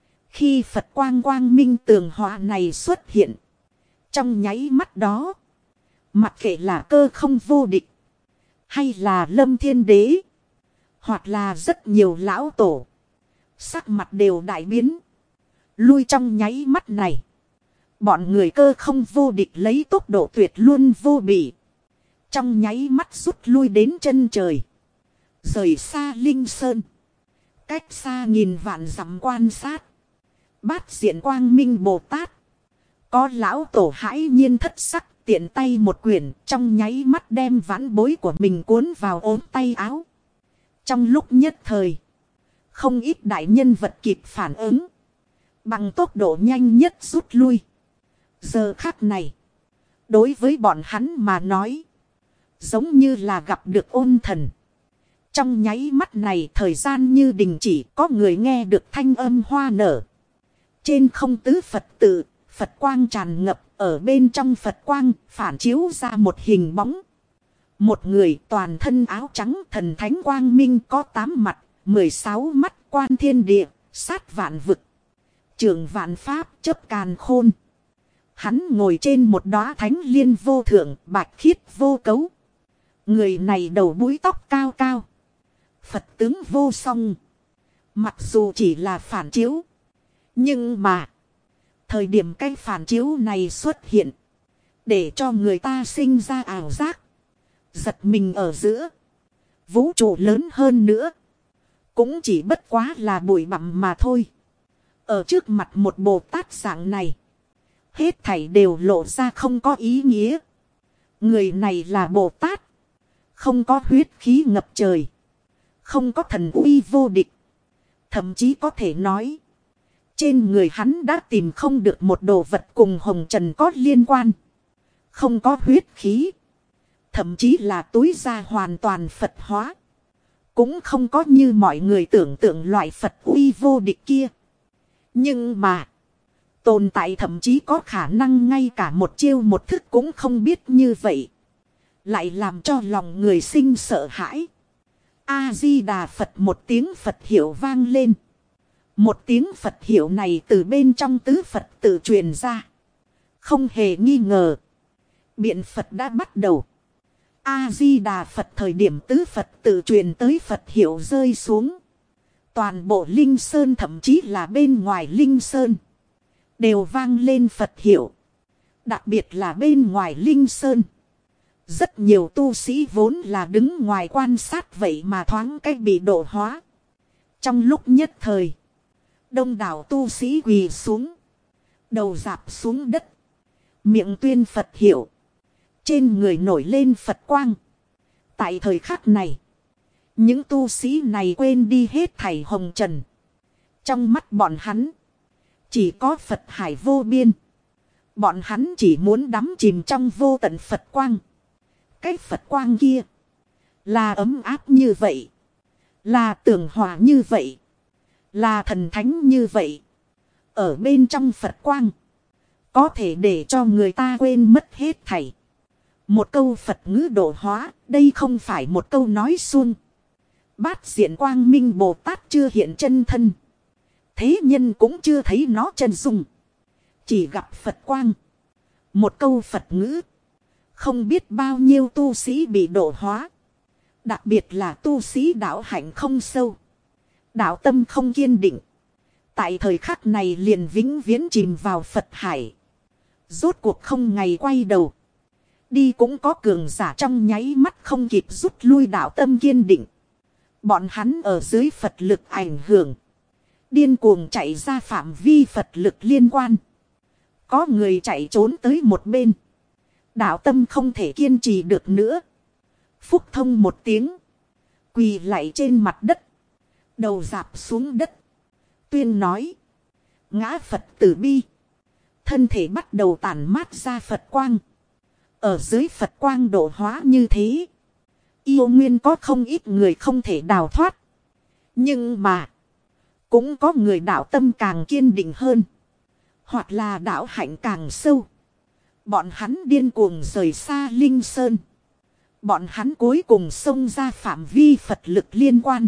Khi Phật quang quang minh tường hòa này xuất hiện. Trong nháy mắt đó. Mặc kệ là cơ không vô địch. Hay là Lâm Thiên Đế. Hoặc là rất nhiều lão tổ. Sắc mặt đều đại biến. Lui trong nháy mắt này. Bọn người cơ không vô địch lấy tốc độ tuyệt luôn vô bỉ. Trong nháy mắt rút lui đến chân trời. Rời xa Linh Sơn. Cách xa nghìn vạn dặm quan sát. Bát diện quang minh Bồ Tát. Có lão tổ hãi nhiên thất sắc tiện tay một quyển trong nháy mắt đem vãn bối của mình cuốn vào ốm tay áo. Trong lúc nhất thời. Không ít đại nhân vật kịp phản ứng. Bằng tốc độ nhanh nhất rút lui. Giờ khắc này. Đối với bọn hắn mà nói. Giống như là gặp được ôn thần. Trong nháy mắt này thời gian như đình chỉ có người nghe được thanh âm hoa nở. Trên không tứ Phật tự, Phật quang tràn ngập, Ở bên trong Phật quang phản chiếu ra một hình bóng. Một người toàn thân áo trắng, thần thánh quang minh, có 8 mặt, 16 mắt, quan thiên địa, sát vạn vực, trưởng vạn pháp, chấp càn khôn. Hắn ngồi trên một đóa thánh liên vô thượng, bạch khiết vô cấu. Người này đầu búi tóc cao cao, Phật tướng vô song. Mặc dù chỉ là phản chiếu, nhưng mà thời điểm cái phản chiếu này xuất hiện, để cho người ta sinh ra ảo giác. Giật mình ở giữa, vũ trụ lớn hơn nữa, cũng chỉ bất quá là bụi bặm mà thôi. Ở trước mặt một Bồ Tát dạng này, hết thảy đều lộ ra không có ý nghĩa. Người này là Bồ Tát, không có huyết khí ngập trời, không có thần uy vô địch. Thậm chí có thể nói, trên người hắn đã tìm không được một đồ vật cùng hồng trần có liên quan. Không có huyết khí, thậm chí là túi da hoàn toàn Phật hóa. Cũng không có như mọi người tưởng tượng loại Phật uy vô địch kia. Nhưng mà, tồn tại thậm chí có khả năng ngay cả một chiêu một thức cũng không biết như vậy, lại làm cho lòng người sinh sợ hãi. A-di-đà Phật, một tiếng Phật hiệu vang lên. Một tiếng Phật hiệu này từ bên trong tứ Phật tự truyền ra. Không hề nghi ngờ, biện Phật đã bắt đầu. A-di-đà Phật thời điểm tứ Phật tự truyền tới, Phật hiệu rơi xuống. Toàn bộ Linh Sơn, thậm chí là bên ngoài Linh Sơn, đều vang lên Phật hiệu. Đặc biệt là bên ngoài Linh Sơn, rất nhiều tu sĩ vốn là đứng ngoài quan sát, vậy mà thoáng cách bị độ hóa. Trong lúc nhất thời, đông đảo tu sĩ quỳ xuống, đầu rạp xuống đất, miệng tuyên Phật hiệu, trên người nổi lên Phật quang. Tại thời khắc này, những tu sĩ này quên đi hết thảy hồng trần. Trong mắt bọn hắn, chỉ có Phật hải vô biên. Bọn hắn chỉ muốn đắm chìm trong vô tận Phật quang. Cái Phật quang kia là ấm áp như vậy, là tường hòa như vậy, là thần thánh như vậy. Ở bên trong Phật quang, có thể để cho người ta quên mất hết thảy. Một câu Phật ngữ độ hóa, đây không phải một câu nói suông. Bát diện quang minh Bồ Tát chưa hiện chân thân, thế nhân cũng chưa thấy nó chân dung, chỉ gặp Phật quang. Một câu Phật ngữ, không biết bao nhiêu tu sĩ bị độ hóa. Đặc biệt là tu sĩ đạo hạnh không sâu, đạo tâm không kiên định, tại thời khắc này liền vĩnh viễn chìm vào Phật hải. Rốt cuộc không ngày quay đầu. Đi cũng có cường giả trong nháy mắt không kịp rút lui, đạo tâm kiên định. Bọn hắn ở dưới Phật lực ảnh hưởng, điên cuồng chạy ra phạm vi Phật lực liên quan. Có người chạy trốn tới một bên, đạo tâm không thể kiên trì được nữa. Phúc thông một tiếng, quỳ lạy trên mặt đất, đầu rạp xuống đất, tuyên nói: ngã Phật tử bi. Thân thể bắt đầu tản mát ra Phật quang. Ở dưới Phật quang độ hóa như thế, yêu nguyên có không ít người không thể đào thoát. Nhưng mà, cũng có người đạo tâm càng kiên định hơn, hoặc là đạo hạnh càng sâu. Bọn hắn điên cuồng rời xa Linh Sơn. Bọn hắn cuối cùng xông ra phạm vi Phật lực liên quan.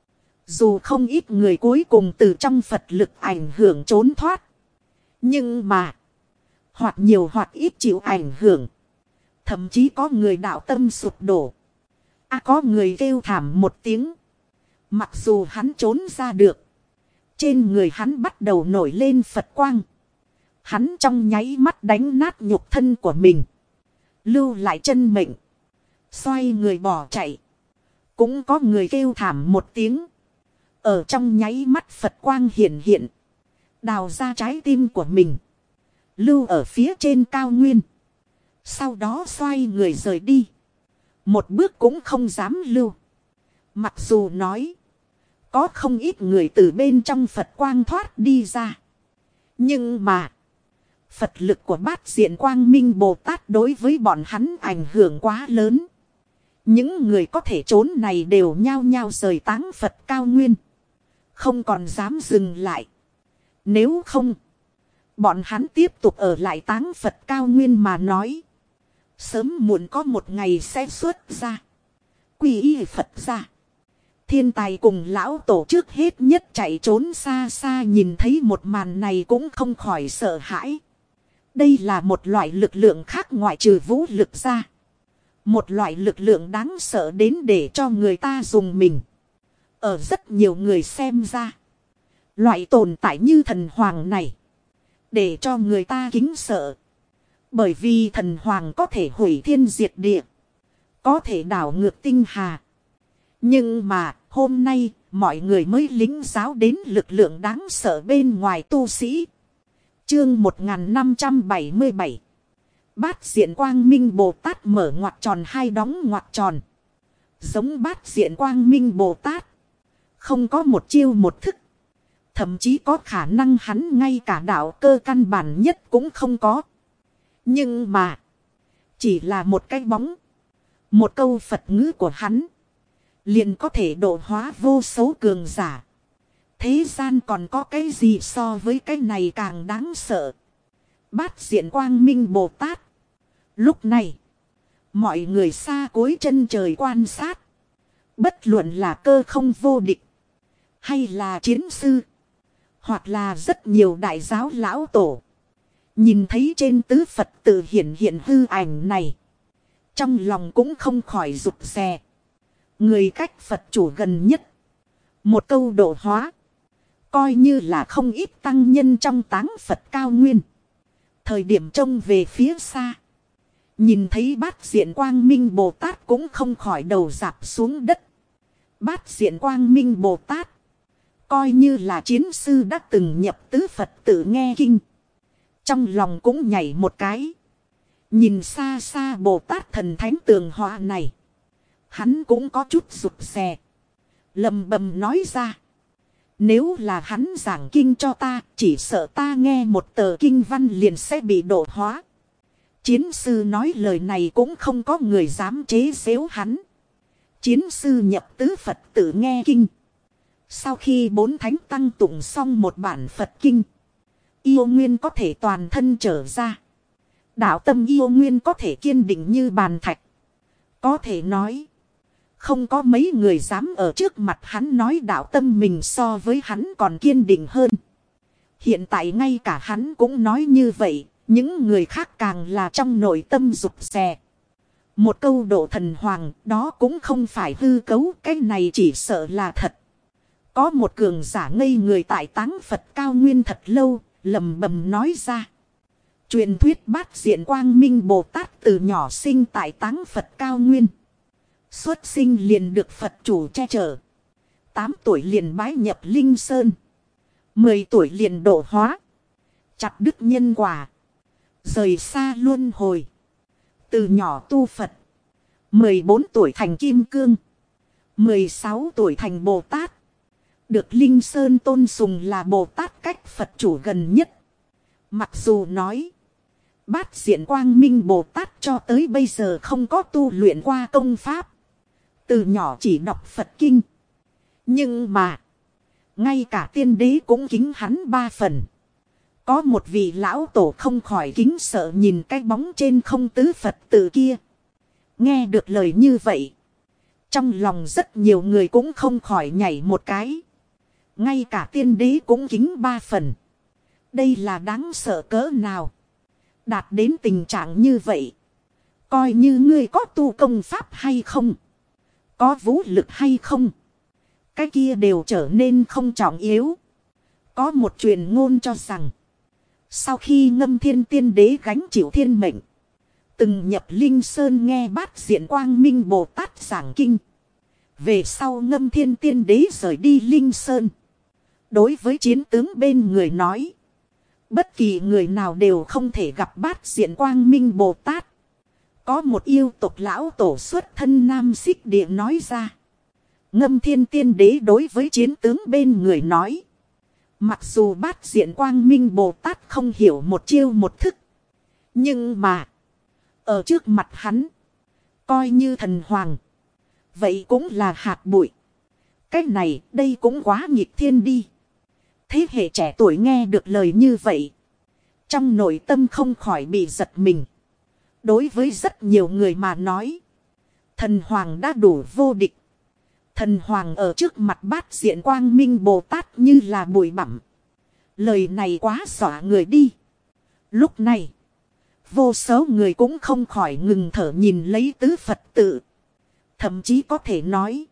Dù không ít người cuối cùng từ trong Phật lực ảnh hưởng trốn thoát, nhưng mà, hoặc nhiều hoặc ít chịu ảnh hưởng. Thậm chí có người đạo tâm sụp đổ. Có người kêu thảm một tiếng. Mặc dù hắn trốn ra được, trên người hắn bắt đầu nổi lên Phật quang. Hắn trong nháy mắt đánh nát nhục thân của mình, lưu lại chân mệnh, xoay người bỏ chạy. Cũng có người kêu thảm một tiếng. Ở trong nháy mắt Phật quang hiện hiện, đào ra trái tim của mình, lưu ở phía trên cao nguyên. Sau đó xoay người rời đi, một bước cũng không dám lưu. Mặc dù nói, có không ít người từ bên trong Phật quang thoát đi ra, nhưng mà, Phật lực của Bát Diện Quang Minh Bồ Tát đối với bọn hắn ảnh hưởng quá lớn. Những người có thể trốn này đều nhao nhao rời táng Phật cao nguyên, không còn dám dừng lại. Nếu không, Bọn hắn tiếp tục ở lại Táng Phật cao nguyên mà nói. Sớm muộn có một ngày sẽ xuất ra. Quy y Phật ra. Thiên tài cùng lão tổ trước hết nhất chạy trốn xa xa, nhìn thấy một màn này cũng không khỏi sợ hãi. Đây là một loại lực lượng khác ngoại trừ vũ lực ra. Một loại lực lượng đáng sợ đến để cho người ta dùng mình. Ở rất nhiều người xem ra, loại tồn tại như thần hoàng này để cho người ta kính sợ. Bởi vì thần hoàng có thể hủy thiên diệt địa, có thể đảo ngược tinh hà. Nhưng mà hôm nay mọi người mới lĩnh giáo đến lực lượng đáng sợ bên ngoài tu sĩ. Chương 1577. Bát diện quang minh Bồ Tát mở ngoặc tròn hai đóng ngoặc tròn. Giống bát diện quang minh Bồ Tát, không có một chiêu một thức. Thậm chí có khả năng hắn ngay cả đạo cơ căn bản nhất cũng không có. Nhưng mà chỉ là một cái bóng, một câu Phật ngữ của hắn liền có thể độ hóa vô số cường giả. Thế gian còn có cái gì so với cái này càng đáng sợ. Bát diện quang minh Bồ Tát. Lúc này mọi người xa cuối chân trời quan sát. Bất luận là cơ không vô địch, hay là chiến sư, hoặc là rất nhiều đại giáo lão tổ, nhìn thấy trên tứ Phật tự hiện hư ảnh này, trong lòng cũng không khỏi rụt rè. Người cách Phật chủ gần nhất, một câu độ hóa, coi như là không ít tăng nhân trong Táng Phật cao nguyên. Thời điểm trông về phía xa, nhìn thấy bát diện quang minh Bồ Tát cũng không khỏi đầu rạp xuống đất. Bát diện quang minh Bồ Tát, coi như là chiến sư đã từng nhập tứ Phật tự nghe kinh, trong lòng cũng nhảy một cái. Nhìn xa xa Bồ Tát thần thánh tường họa này, hắn cũng có chút rụt rè, lầm bầm nói ra. Nếu là hắn giảng kinh cho ta, chỉ sợ ta nghe một tờ kinh văn liền sẽ bị độ hóa. Chiến sư nói lời này cũng không có người dám chế giễu hắn. Chiến sư nhập tứ Phật tự nghe kinh. Sau khi bốn thánh tăng tụng xong một bản Phật kinh, yêu nguyên có thể toàn thân trở ra. Đạo tâm yêu nguyên có thể kiên định như bàn thạch. Có thể nói, không có mấy người dám ở trước mặt hắn nói đạo tâm mình so với hắn còn kiên định hơn. Hiện tại ngay cả hắn cũng nói như vậy, những người khác càng là trong nội tâm rụt rè. Một câu độ thần hoàng đó cũng không phải hư cấu, cái này chỉ sợ là thật. Có một cường giả ngây người tại Táng Phật cao nguyên thật lâu, lầm bầm nói ra. Truyền thuyết bát diện quang minh Bồ Tát từ nhỏ sinh tại Táng Phật cao nguyên. Xuất sinh liền được Phật chủ che chở. 8 tuổi liền bái nhập Linh Sơn. 10 tuổi liền độ hóa. Chặt đứt nhân quả. Rời xa luân hồi. Từ nhỏ tu Phật. 14 tuổi thành Kim Cương. 16 tuổi thành Bồ Tát. Được Linh Sơn tôn sùng là Bồ Tát cách Phật chủ gần nhất. Mặc dù nói, bát diện quang minh Bồ Tát cho tới bây giờ không có tu luyện qua công pháp. Từ nhỏ chỉ đọc Phật kinh. Nhưng mà, ngay cả tiên đế cũng kính hắn 3 phần. Có một vị lão tổ không khỏi kính sợ nhìn cái bóng trên không tứ Phật tự kia. Nghe được lời như vậy, trong lòng rất nhiều người cũng không khỏi nhảy một cái. Ngay cả tiên đế cũng kính 3 phần. Đây là đáng sợ cỡ nào. Đạt đến tình trạng như vậy, coi như ngươi có tu công pháp hay không, có vũ lực hay không, cái kia đều trở nên không trọng yếu. Có một truyền ngôn cho rằng, sau khi Ngâm Thiên Tiên Đế gánh chịu thiên mệnh, từng nhập Linh Sơn nghe bát diện quang minh Bồ Tát giảng kinh. Về sau Ngâm Thiên Tiên Đế rời đi Linh Sơn, đối với chiến tướng bên người nói, bất kỳ người nào đều không thể gặp bát diện quang minh Bồ Tát. Có một yêu tộc lão tổ xuất thân Nam Xích Địa nói ra. Ngâm Thiên Tiên Đế đối với chiến tướng bên người nói, mặc dù bát diện quang minh Bồ Tát không hiểu một chiêu một thức, nhưng mà ở trước mặt hắn, coi như thần hoàng, vậy cũng là hạt bụi. Cái này đây cũng quá nghịch thiên đi. Thế hệ trẻ tuổi nghe được lời như vậy, Trong nội tâm không khỏi bị giật mình. Đối với rất nhiều người mà nói, thần hoàng đã đủ vô địch. Thần hoàng ở trước mặt bát diện quang minh Bồ Tát như là bụi bặm. Lời này quá dọa người đi. Lúc này, vô số người cũng không khỏi ngừng thở nhìn lấy tứ Phật tự. Thậm chí có thể nói,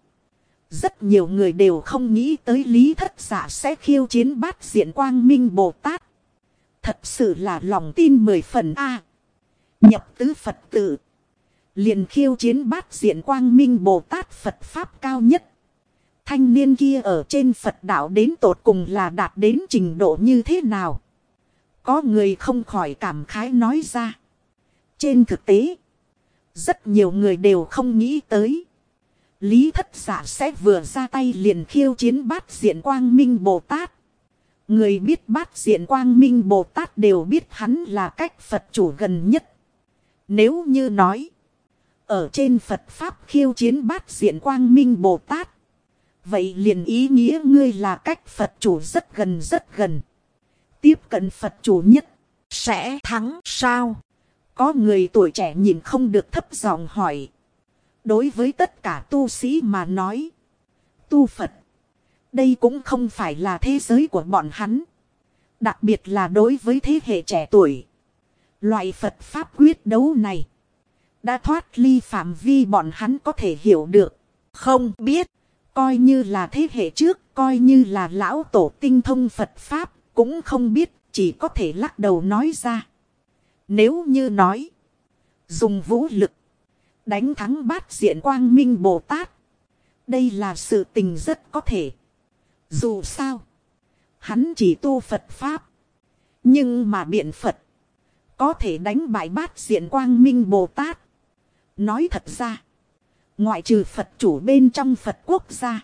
rất nhiều người đều không nghĩ tới Lý Thất Dạ sẽ khiêu chiến bát diện quang minh Bồ Tát. Thật sự là lòng tin 10 phần a. Nhập tứ Phật tự, liền khiêu chiến bát diện quang minh Bồ Tát Phật Pháp cao nhất. Thanh niên kia ở trên Phật đạo đến tột cùng là đạt đến trình độ như thế nào? Có người không khỏi cảm khái nói ra. Trên thực tế, rất nhiều người đều không nghĩ tới. Lý Thất Dạ sẽ vừa ra tay liền khiêu chiến bát diện quang minh Bồ Tát. Người biết bát diện quang minh Bồ Tát đều biết hắn là cách Phật chủ gần nhất. Nếu như nói, ở trên Phật Pháp khiêu chiến bát diện quang minh Bồ Tát, vậy liền ý nghĩa ngươi là cách Phật chủ rất gần. Tiếp cận Phật chủ nhất, sẽ thắng sao? Có người tuổi trẻ nhìn không được thấp giọng hỏi. Đối với tất cả tu sĩ mà nói, tu Phật, đây cũng không phải là thế giới của bọn hắn. Đặc biệt là đối với thế hệ trẻ tuổi. Loại Phật Pháp quyết đấu này đã thoát ly phạm vi bọn hắn có thể hiểu được. Không biết, coi như là thế hệ trước, coi như là lão tổ tinh thông Phật Pháp, cũng không biết, chỉ có thể lắc đầu nói ra. Nếu như nói, dùng vũ lực, đánh thắng bát diện quang minh Bồ Tát, đây là sự tình rất có thể. Dù sao, hắn chỉ tu Phật Pháp, nhưng mà biện Phật có thể đánh bại bát diện quang minh Bồ Tát. Nói thật ra, ngoại trừ Phật chủ bên trong Phật quốc gia,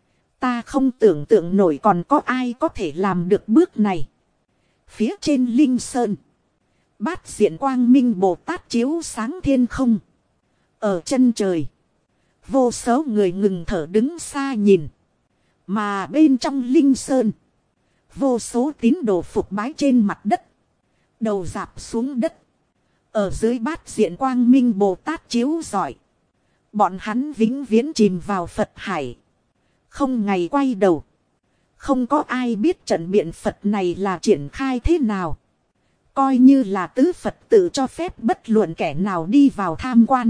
ta không tưởng tượng nổi còn có ai có thể làm được bước này. Phía trên Linh Sơn, bát diện quang minh Bồ Tát chiếu sáng thiên không. Ở chân trời, vô số người ngừng thở đứng xa nhìn. Mà bên trong Linh Sơn, vô số tín đồ phục bái trên mặt đất, đầu rạp xuống đất. Ở dưới bát diện quang minh Bồ Tát chiếu rọi, bọn hắn vĩnh viễn chìm vào Phật hải, không ngày quay đầu. Không có ai biết trận biện Phật này là triển khai thế nào. Coi như là tứ Phật tự cho phép bất luận kẻ nào đi vào tham quan.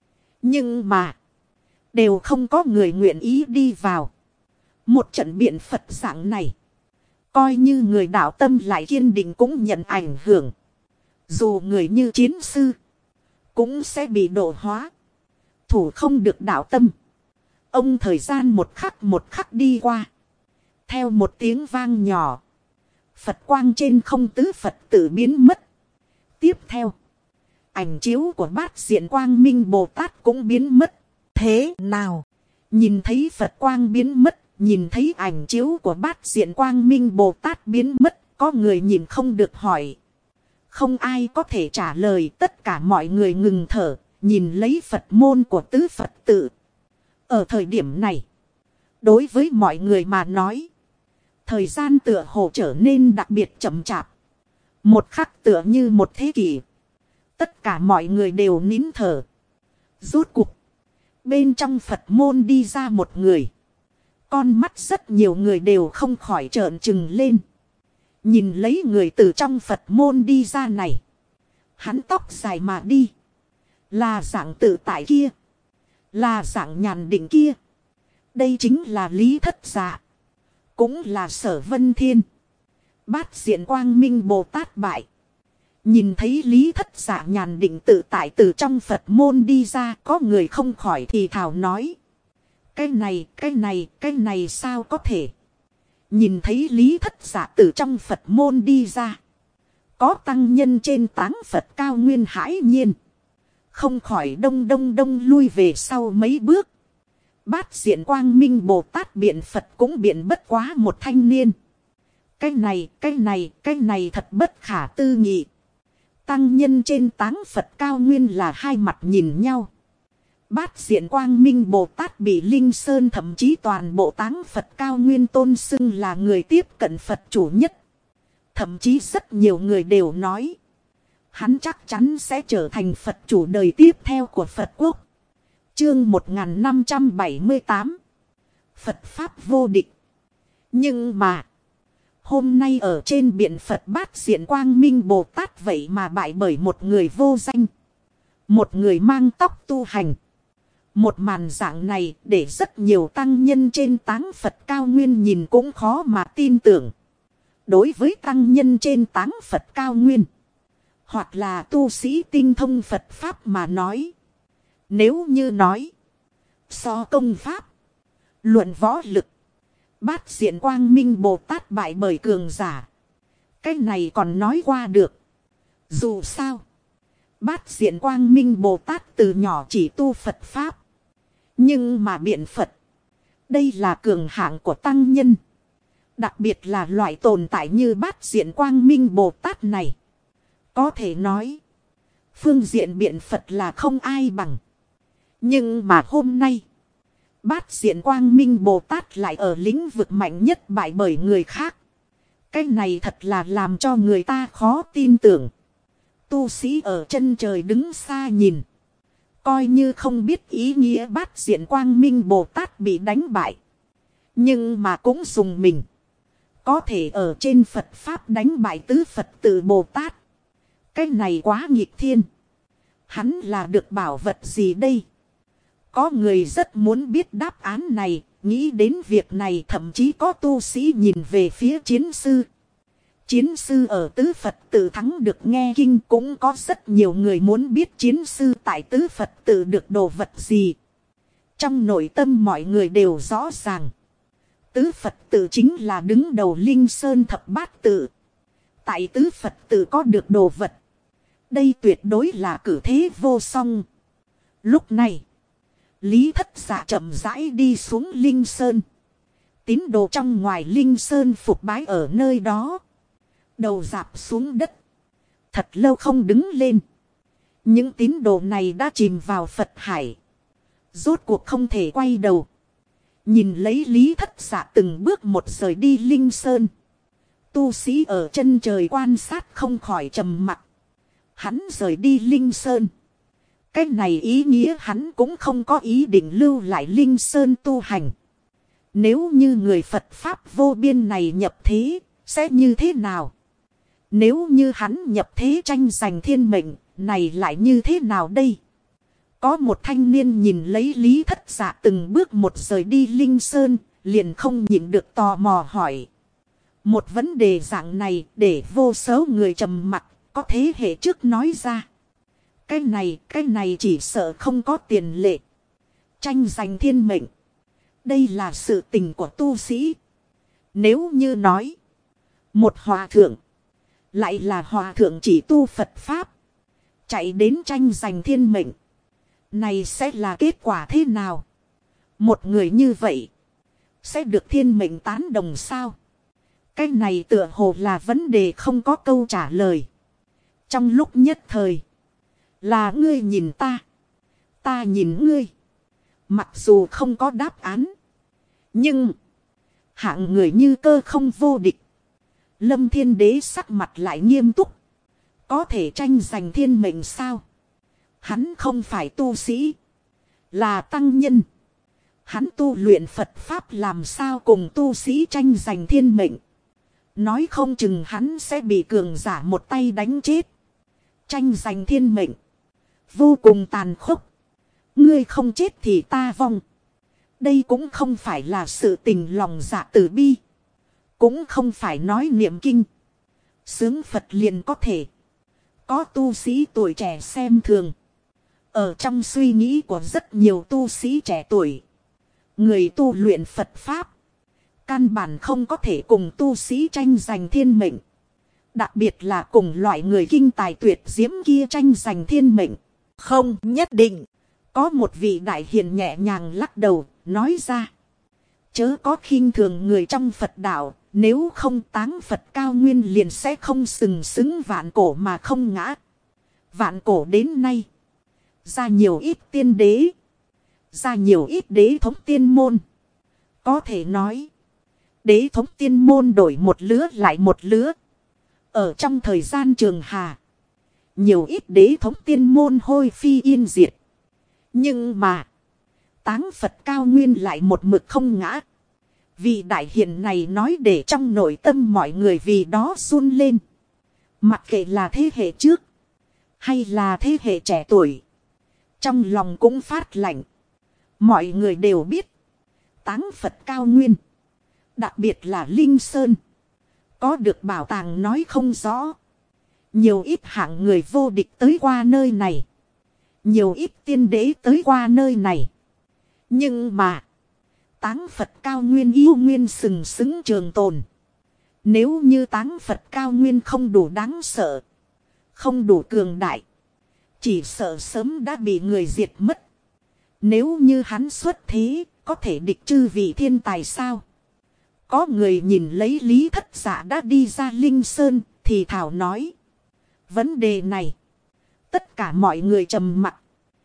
Nhưng mà, đều không có người nguyện ý đi vào. Một trận biện Phật dạng này, coi như người đạo tâm lại kiên định cũng nhận ảnh hưởng. Dù người như chiến sư, cũng sẽ bị độ hóa. Thủ không được đạo tâm. Ông thời gian một khắc đi qua. Theo một tiếng vang nhỏ, Phật quang trên không tứ Phật tự biến mất. Tiếp theo, ảnh chiếu của bát diện quang minh Bồ Tát cũng biến mất. Thế nào? Nhìn thấy Phật quang biến mất, nhìn thấy ảnh chiếu của bát diện quang minh Bồ Tát biến mất, có người nhìn không được hỏi. Không ai có thể trả lời, tất cả mọi người ngừng thở, nhìn lấy Phật môn của tứ Phật tự. Ở thời điểm này, đối với mọi người mà nói, thời gian tựa hồ trở nên đặc biệt chậm chạp. Một khắc tựa như một thế kỷ. Tất cả mọi người đều nín thở. Rốt cuộc, bên trong Phật môn đi ra một người. Con mắt rất nhiều người đều không khỏi trợn trừng lên. Nhìn lấy người từ trong Phật môn đi ra này. Hắn tóc dài mà đi. Là dạng tự tại kia. Là dạng nhàn định kia. Đây chính là Lý Thất Dạ. Cũng là Sở Vân Thiên. Bát diện quang minh Bồ Tát bại. Nhìn thấy Lý Thất Dạ nhàn định tự tại từ trong Phật môn đi ra, có người không khỏi thì thào nói. Cái này sao có thể? Nhìn thấy Lý Thất Dạ từ trong Phật môn đi ra. Có tăng nhân trên táng Phật cao nguyên hãi nhiên. Không khỏi đông lui về sau mấy bước. Bát diện quang minh Bồ Tát biện Phật cũng biện bất quá một thanh niên. Cái này thật bất khả tư nghị. Tăng nhân trên táng Phật cao nguyên là hai mặt nhìn nhau. Bát diện quang minh Bồ Tát bị Linh Sơn thậm chí toàn bộ táng Phật cao nguyên tôn xưng là người tiếp cận Phật chủ nhất. Thậm chí rất nhiều người đều nói. Hắn chắc chắn sẽ trở thành Phật chủ đời tiếp theo của Phật quốc. Chương 1578. Phật Pháp vô địch. Nhưng mà. Hôm nay ở trên biển Phật Bát Diện Quang Minh Bồ Tát vậy mà bại bởi một người vô danh. Một người mang tóc tu hành. Một màn dạng này để rất nhiều tăng nhân trên táng Phật cao nguyên nhìn cũng khó mà tin tưởng. Đối với tăng nhân trên táng Phật cao nguyên. Hoặc là tu sĩ tinh thông Phật Pháp mà nói. Nếu như nói. So công Pháp. Luận võ lực. Bát Diện Quang Minh Bồ Tát bại bởi cường giả. Cái này còn nói qua được. Dù sao. Bát Diện Quang Minh Bồ Tát từ nhỏ chỉ tu Phật Pháp. Nhưng mà biện Phật. Đây là cường hạng của tăng nhân. Đặc biệt là loại tồn tại như Bát Diện Quang Minh Bồ Tát này. Có thể nói. Phương diện biện Phật là không ai bằng. Nhưng mà hôm nay. Bát Diện Quang Minh Bồ Tát lại ở lĩnh vực mạnh nhất bại bởi người khác. Cái này thật là làm cho người ta khó tin tưởng. Tu sĩ ở chân trời đứng xa nhìn. Coi như không biết ý nghĩa Bát Diện Quang Minh Bồ Tát bị đánh bại. Nhưng mà cũng dùng mình. Có thể ở trên Phật Pháp đánh bại tứ Phật tự Bồ Tát. Cái này quá nghịch thiên. Hắn là được bảo vật gì đây? Có người rất muốn biết đáp án này. Nghĩ đến việc này thậm chí có tu sĩ nhìn về phía chiến sư. Chiến sư ở tứ Phật tự thắng được nghe kinh, cũng có rất nhiều người muốn biết chiến sư tại tứ Phật tự được đồ vật gì. Trong nội tâm mọi người đều rõ ràng. Tứ Phật tự chính là đứng đầu Linh Sơn thập bát tự. Tại tứ Phật tự có được đồ vật. Đây tuyệt đối là cử thế vô song. Lúc này, Lý Thất Dạ chậm rãi đi xuống Linh Sơn. Tín đồ trong ngoài Linh Sơn phục bái ở nơi đó. Đầu rạp xuống đất. Thật lâu không đứng lên. Những tín đồ này đã chìm vào Phật hải. Rốt cuộc không thể quay đầu. Nhìn lấy Lý Thất Dạ từng bước một rời đi Linh Sơn. Tu sĩ ở chân trời quan sát không khỏi trầm mặc. Hắn rời đi Linh Sơn. Cái này ý nghĩa hắn cũng không có ý định lưu lại Linh Sơn tu hành. Nếu như người Phật Pháp vô biên này nhập thế, sẽ như thế nào? Nếu như hắn nhập thế tranh giành thiên mệnh, này lại như thế nào đây? Có một thanh niên nhìn lấy Lý Thất Dạ từng bước một rời đi Linh Sơn, liền không nhịn được tò mò hỏi. Một vấn đề dạng này để vô số người trầm mặc, có thế hệ trước nói ra. Cái này chỉ sợ không có tiền lệ. Tranh giành thiên mệnh. Đây là sự tình của tu sĩ. Nếu như nói, một hòa thượng, lại là hòa thượng chỉ tu Phật Pháp, chạy đến tranh giành thiên mệnh, này sẽ là kết quả thế nào? Một người như vậy, sẽ được thiên mệnh tán đồng sao? Cái này tựa hồ là vấn đề không có câu trả lời. Trong lúc nhất thời, là ngươi nhìn ta, ta nhìn ngươi. Mặc dù không có đáp án, nhưng hạng người như Cơ Không vô địch. Lâm Thiên Đế sắc mặt lại nghiêm túc. Có thể tranh giành thiên mệnh sao? Hắn không phải tu sĩ, là tăng nhân. Hắn tu luyện Phật Pháp làm sao cùng tu sĩ tranh giành thiên mệnh? Nói không chừng hắn sẽ bị cường giả một tay đánh chết. Tranh giành thiên mệnh vô cùng tàn khốc. Ngươi không chết thì ta vong. Đây cũng không phải là sự tình lòng dạ từ bi. Cũng không phải nói niệm kinh. Sướng Phật liền có thể. Có tu sĩ tuổi trẻ xem thường. Ở trong suy nghĩ của rất nhiều tu sĩ trẻ tuổi, người tu luyện Phật Pháp căn bản không có thể cùng tu sĩ tranh giành thiên mệnh. Đặc biệt là cùng loại người kinh tài tuyệt diễm kia tranh giành thiên mệnh. Không nhất định. Có một vị đại hiền nhẹ nhàng lắc đầu, nói ra. Chớ có khinh thường người trong Phật đạo, nếu không táng Phật cao nguyên liền sẽ không sừng sững vạn cổ mà không ngã. Vạn cổ đến nay, ra nhiều ít tiên đế, ra nhiều ít đế thống tiên môn. Có thể nói, đế thống tiên môn đổi một lứa lại một lứa. Ở trong thời gian trường hà, nhiều ít đế thống tiên môn hôi phi yên diệt. Nhưng mà, Táng Phật cao nguyên lại một mực không ngã. Vị đại hiền này nói để trong nội tâm mọi người vì đó run lên. Mặc kệ là thế hệ trước, hay là thế hệ trẻ tuổi, trong lòng cũng phát lạnh. Mọi người đều biết, Táng Phật cao nguyên, đặc biệt là Linh Sơn, có được bảo tàng nói không rõ. Nhiều ít hạng người vô địch tới qua nơi này, nhiều ít tiên đế tới qua nơi này. Nhưng mà, Táng Phật cao nguyên yêu nguyên sừng sững trường tồn. Nếu như Táng Phật cao nguyên không đủ đáng sợ, không đủ cường đại, chỉ sợ sớm đã bị người diệt mất. Nếu như hắn xuất thế, có thể địch chư vị thiên tài sao? Có người nhìn lấy Lý Thất Dạ đã đi ra Linh Sơn, thì thảo nói. Vấn đề này, tất cả mọi người trầm mặc,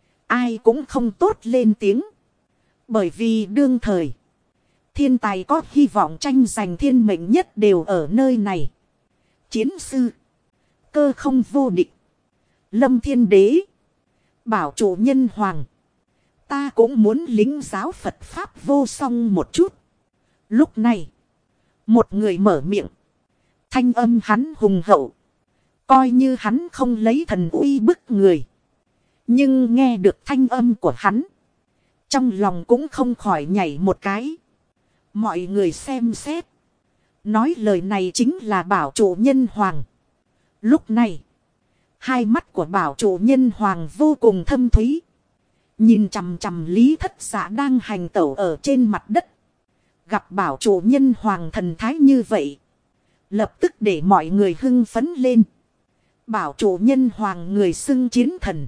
ai cũng không tốt lên tiếng. Bởi vì đương thời, thiên tài có hy vọng tranh giành thiên mệnh nhất đều ở nơi này. Chiến sư, cơ không vô địch, Lâm Thiên Đế, bảo chủ nhân hoàng. Ta cũng muốn lính giáo Phật Pháp vô song một chút. Lúc này, một người mở miệng. Thanh âm hắn hùng hậu. Coi như hắn không lấy thần uy bức người. Nhưng nghe được thanh âm của hắn, trong lòng cũng không khỏi nhảy một cái. Mọi người xem xét. Nói lời này chính là bảo chủ nhân hoàng. Lúc này, hai mắt của bảo chủ nhân hoàng vô cùng thâm thúy. Nhìn chằm chằm Lý Thất Dạ đang hành tẩu ở trên mặt đất. Gặp bảo chủ nhân hoàng thần thái như vậy, lập tức để mọi người hưng phấn lên. Bảo chủ nhân hoàng người xưng chiến thần,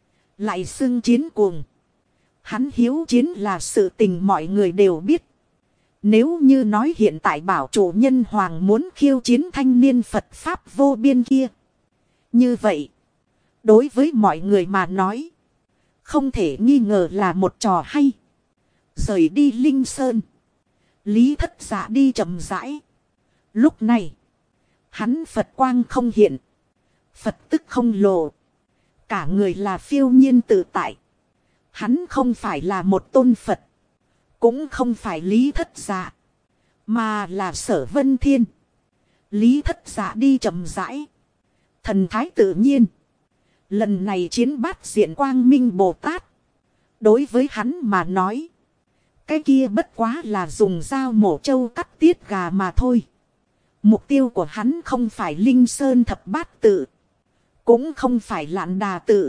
lại xưng chiến cuồng. Hắn hiếu chiến là sự tình mọi người đều biết. Nếu như nói hiện tại bảo chủ nhân hoàng muốn khiêu chiến thanh niên Phật Pháp vô biên kia, như vậy, đối với mọi người mà nói, không thể nghi ngờ là một trò hay. Rời đi Linh Sơn, Lý Thất Dạ đi chậm rãi. Lúc này, hắn Phật quang không hiện, Phật tức không lộ, cả người là phiêu nhiên tự tại. Hắn không phải là một tôn Phật, cũng không phải Lý Thất Dạ, mà là Sở Vân Thiên. Lý Thất Dạ đi chậm rãi, thần thái tự nhiên. Lần này chiến bát diện quang minh Bồ Tát, đối với hắn mà nói, cái kia bất quá là dùng dao mổ trâu cắt tiết gà mà thôi. Mục tiêu của hắn không phải Linh Sơn thập bát tự, cũng không phải Lạn Đà tự,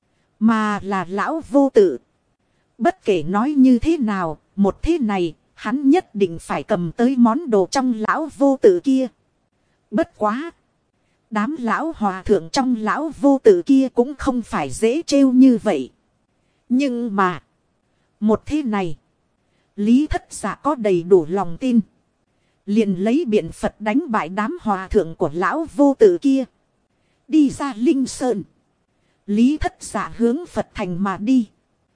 mà là Lão Vô Tự. Bất kể nói như thế nào, một thế này, hắn nhất định phải cầm tới món đồ trong Lão Vô Tự kia. Bất quá, đám lão hòa thượng trong Lão Vô Tự kia cũng không phải dễ trêu như vậy. Nhưng mà, một thế này, Lý Thất Dạ có đầy đủ lòng tin, liền lấy biện Phật đánh bại đám hòa thượng của Lão Vô Tự kia. Đi ra Linh Sơn, Lý Thất Dạ hướng Phật thành mà đi.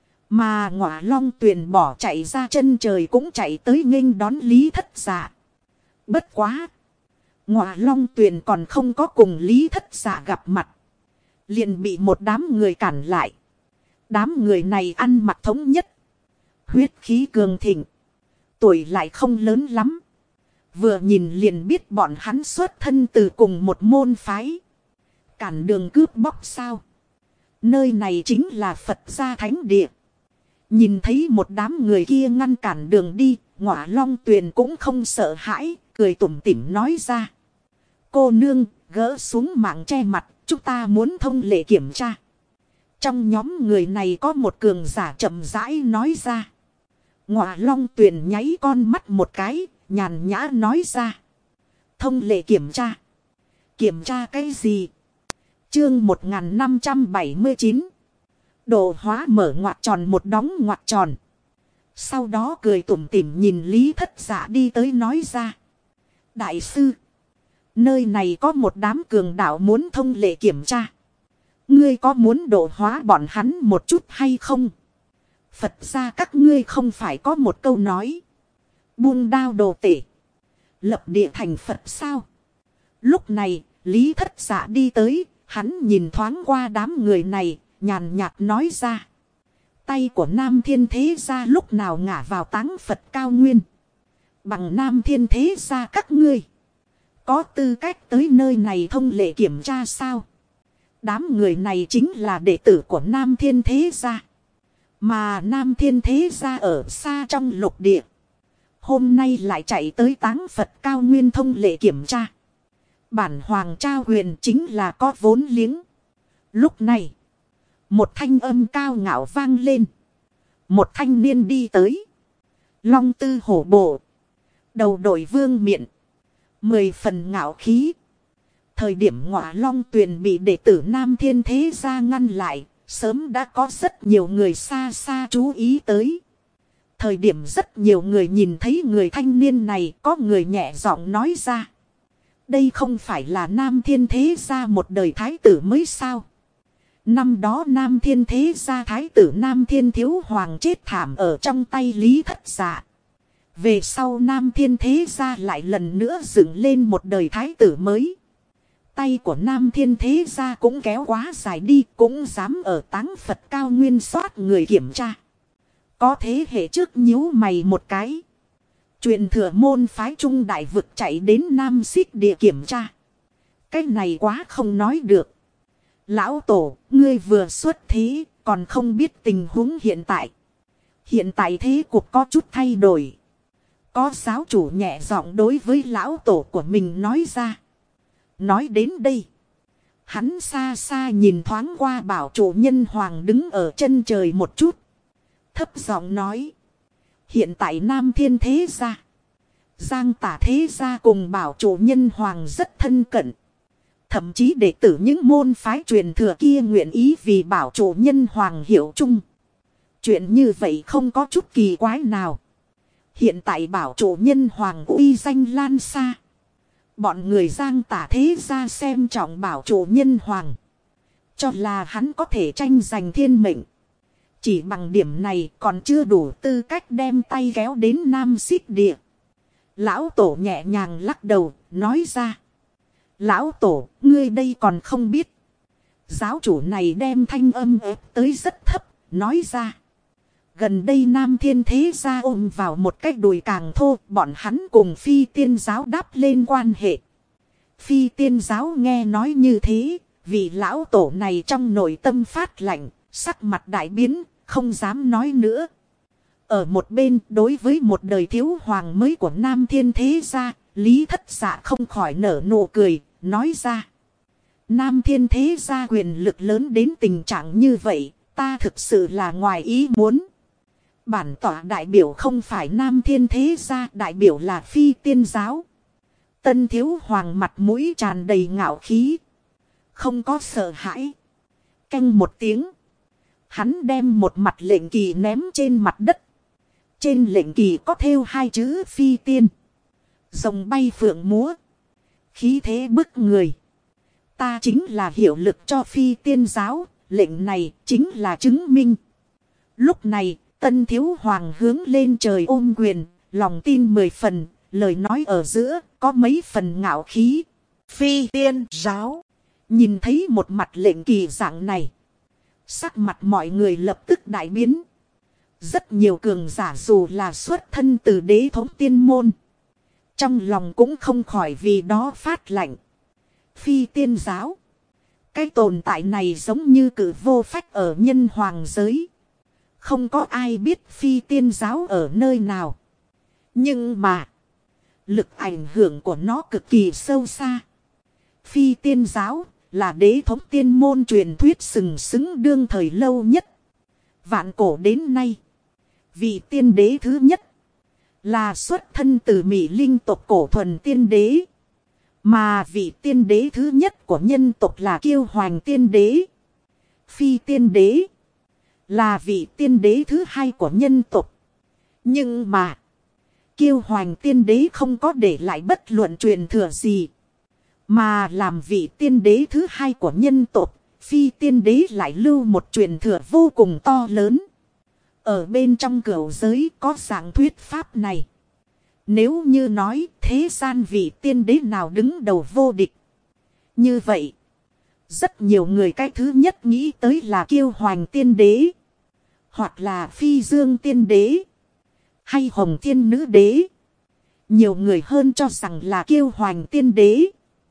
Mà Ngọa Long Tuyền bỏ chạy ra chân trời cũng chạy tới nghênh đón Lý Thất Dạ. Bất quá, Ngọa Long Tuyền còn không có cùng Lý Thất Dạ gặp mặt, liền bị một đám người cản lại. Đám người này ăn mặc thống nhất, huyết khí cường thịnh, tuổi lại không lớn lắm. Vừa nhìn liền biết bọn hắn xuất thân từ cùng một môn phái. Cản đường cướp bóc sao? Nơi này chính là Phật gia thánh địa. Nhìn thấy một đám người kia ngăn cản đường đi, Ngọa Long Tuyền cũng không sợ hãi, cười tủm tỉm nói ra. Cô nương, gỡ xuống mạng che mặt, chúng ta muốn thông lệ kiểm tra. Trong nhóm người này có một cường giả chậm rãi nói ra. Ngọa Long Tuyền nháy con mắt một cái, nhàn nhã nói ra. Thông lệ kiểm tra. Kiểm tra cái gì? Chương 1579. Độ hóa mở ngoặc tròn một đóng ngoặc tròn. Sau đó cười tủm tỉm nhìn Lý Thất Dạ đi tới nói ra. Đại sư, nơi này có một đám cường đạo muốn thông lệ kiểm tra. Ngươi có muốn độ hóa bọn hắn một chút hay không? Phật gia các ngươi không phải có một câu nói. Buông đao đồ tể, lập địa thành Phật sao? Lúc này, Lý Thất Dạ đi tới, hắn nhìn thoáng qua đám người này, nhàn nhạt nói ra. Tay của Nam Thiên Thế Gia lúc nào ngả vào táng Phật cao nguyên. Bằng Nam Thiên Thế Gia các ngươi. Có tư cách tới nơi này thông lệ kiểm tra sao? Đám người này chính là đệ tử của Nam Thiên Thế Gia. Mà Nam Thiên Thế Gia ở xa trong lục địa. Hôm nay lại chạy tới táng Phật cao nguyên thông lệ kiểm tra. Bản hoàng trao huyền chính là có vốn liếng. Lúc này, một thanh âm cao ngạo vang lên. Một thanh niên đi tới. Long tư hổ bộ. Đầu đội vương miện. 10 phần ngạo khí. Thời điểm Ngọa Long Tuyền bị đệ tử Nam Thiên Thế Gia ngăn lại. Sớm đã có rất nhiều người xa xa chú ý tới. Thời điểm rất nhiều người nhìn thấy người thanh niên này, có người nhẹ giọng nói ra. Đây không phải là Nam Thiên Thế Gia một đời thái tử mới sao? Năm đó Nam Thiên Thế Gia thái tử Nam Thiên Thiếu Hoàng chết thảm ở trong tay Lý Thất Dạ. Về sau Nam Thiên Thế Gia lại lần nữa dựng lên một đời thái tử mới. Tay của Nam Thiên Thế Gia cũng kéo quá dài đi, cũng dám ở táng Phật cao nguyên soát người kiểm tra. Có thế hệ trước nhíu mày một cái. Truyền thừa môn phái trung đại vực chạy đến Nam Xích địa kiểm tra. Cái này quá không nói được. Lão tổ, ngươi vừa xuất thế, còn không biết tình huống hiện tại. Hiện tại thế cục có chút thay đổi. Có giáo chủ nhẹ giọng đối với lão tổ của mình nói ra. Nói đến đây. Hắn xa xa nhìn thoáng qua bảo chủ nhân hoàng đứng ở chân trời một chút. Thấp giọng nói. Hiện tại Nam Thiên Thế Gia. Giang Tả Thế Gia cùng bảo chủ nhân hoàng rất thân cận. Thậm chí đệ tử những môn phái truyền thừa kia nguyện ý vì bảo chủ nhân hoàng hiệu chung. Chuyện như vậy không có chút kỳ quái nào. Hiện tại bảo chủ nhân hoàng uy danh lan xa. Bọn người Giang Tả Thế Gia xem trọng bảo chủ nhân hoàng. Cho là hắn có thể tranh giành thiên mệnh. Chỉ bằng điểm này còn chưa đủ tư cách đem tay kéo đến Nam Xích địa. Lão tổ nhẹ nhàng lắc đầu, nói ra. Lão tổ, ngươi đây còn không biết. Giáo chủ này đem thanh âm ép tới rất thấp, nói ra. Gần đây Nam Thiên Thế Gia ôm vào một cách đùi càng thô, bọn hắn cùng Phi Tiên Giáo đáp lên quan hệ. Phi Tiên Giáo nghe nói như thế, vì lão tổ này trong nội tâm phát lạnh, sắc mặt đại biến, không dám nói nữa. Ở một bên, đối với một đời thiếu hoàng mới của Nam Thiên Thế Gia, Lý Thất Dạ không khỏi nở nụ cười, nói ra. Nam Thiên Thế Gia quyền lực lớn đến tình trạng như vậy, ta thực sự là ngoài ý muốn. Bản tỏa đại biểu không phải Nam Thiên Thế Gia, đại biểu là Phi Tiên Giáo. Tân thiếu hoàng mặt mũi tràn đầy ngạo khí. Không có sợ hãi. Canh một tiếng. Hắn đem một mặt lệnh kỳ ném trên mặt đất. Trên lệnh kỳ có thêu hai chữ Phi Tiên. Rồng bay phượng múa. Khí thế bức người. Ta chính là hiệu lực cho Phi Tiên Giáo. Lệnh này chính là chứng minh. Lúc này, tân thiếu hoàng hướng lên trời ôm quyền. Lòng tin 10 phần. Lời nói ở giữa có mấy phần ngạo khí. Phi Tiên Giáo. Nhìn thấy một mặt lệnh kỳ dạng này. Sắc mặt mọi người lập tức đại biến. Rất nhiều cường giả dù là xuất thân từ đế thống tiên môn. Trong lòng cũng không khỏi vì đó phát lạnh. Phi Tiên Giáo. Cái tồn tại này giống như cử vô phách ở nhân hoàng giới. Không có ai biết Phi Tiên Giáo ở nơi nào. Nhưng mà. Lực ảnh hưởng của nó cực kỳ sâu xa. Phi Tiên Giáo là đế thống tiên môn truyền thuyết sừng sững đương thời lâu nhất. Vạn cổ đến nay. Vị tiên đế thứ nhất. Là xuất thân từ Mỹ Linh tộc cổ thuần tiên đế. Mà vị tiên đế thứ nhất của nhân tộc là Kiêu Hoành tiên đế. Phi tiên đế. Là vị tiên đế thứ hai của nhân tộc. Nhưng mà. Kiêu Hoành tiên đế không có để lại bất luận truyền thừa gì. Mà làm vị tiên đế thứ hai của nhân tộc. Phi tiên đế lại lưu một truyền thừa vô cùng to lớn. Ở bên trong cửu giới có dạng thuyết pháp này. Nếu như nói thế gian vị tiên đế nào đứng đầu vô địch. Như vậy, rất nhiều người cái thứ nhất nghĩ tới là Kiêu Hoành tiên đế, hoặc là Phi Dương tiên đế, hay Hồng Thiên nữ đế. Nhiều người hơn cho rằng là Kiêu Hoành tiên đế.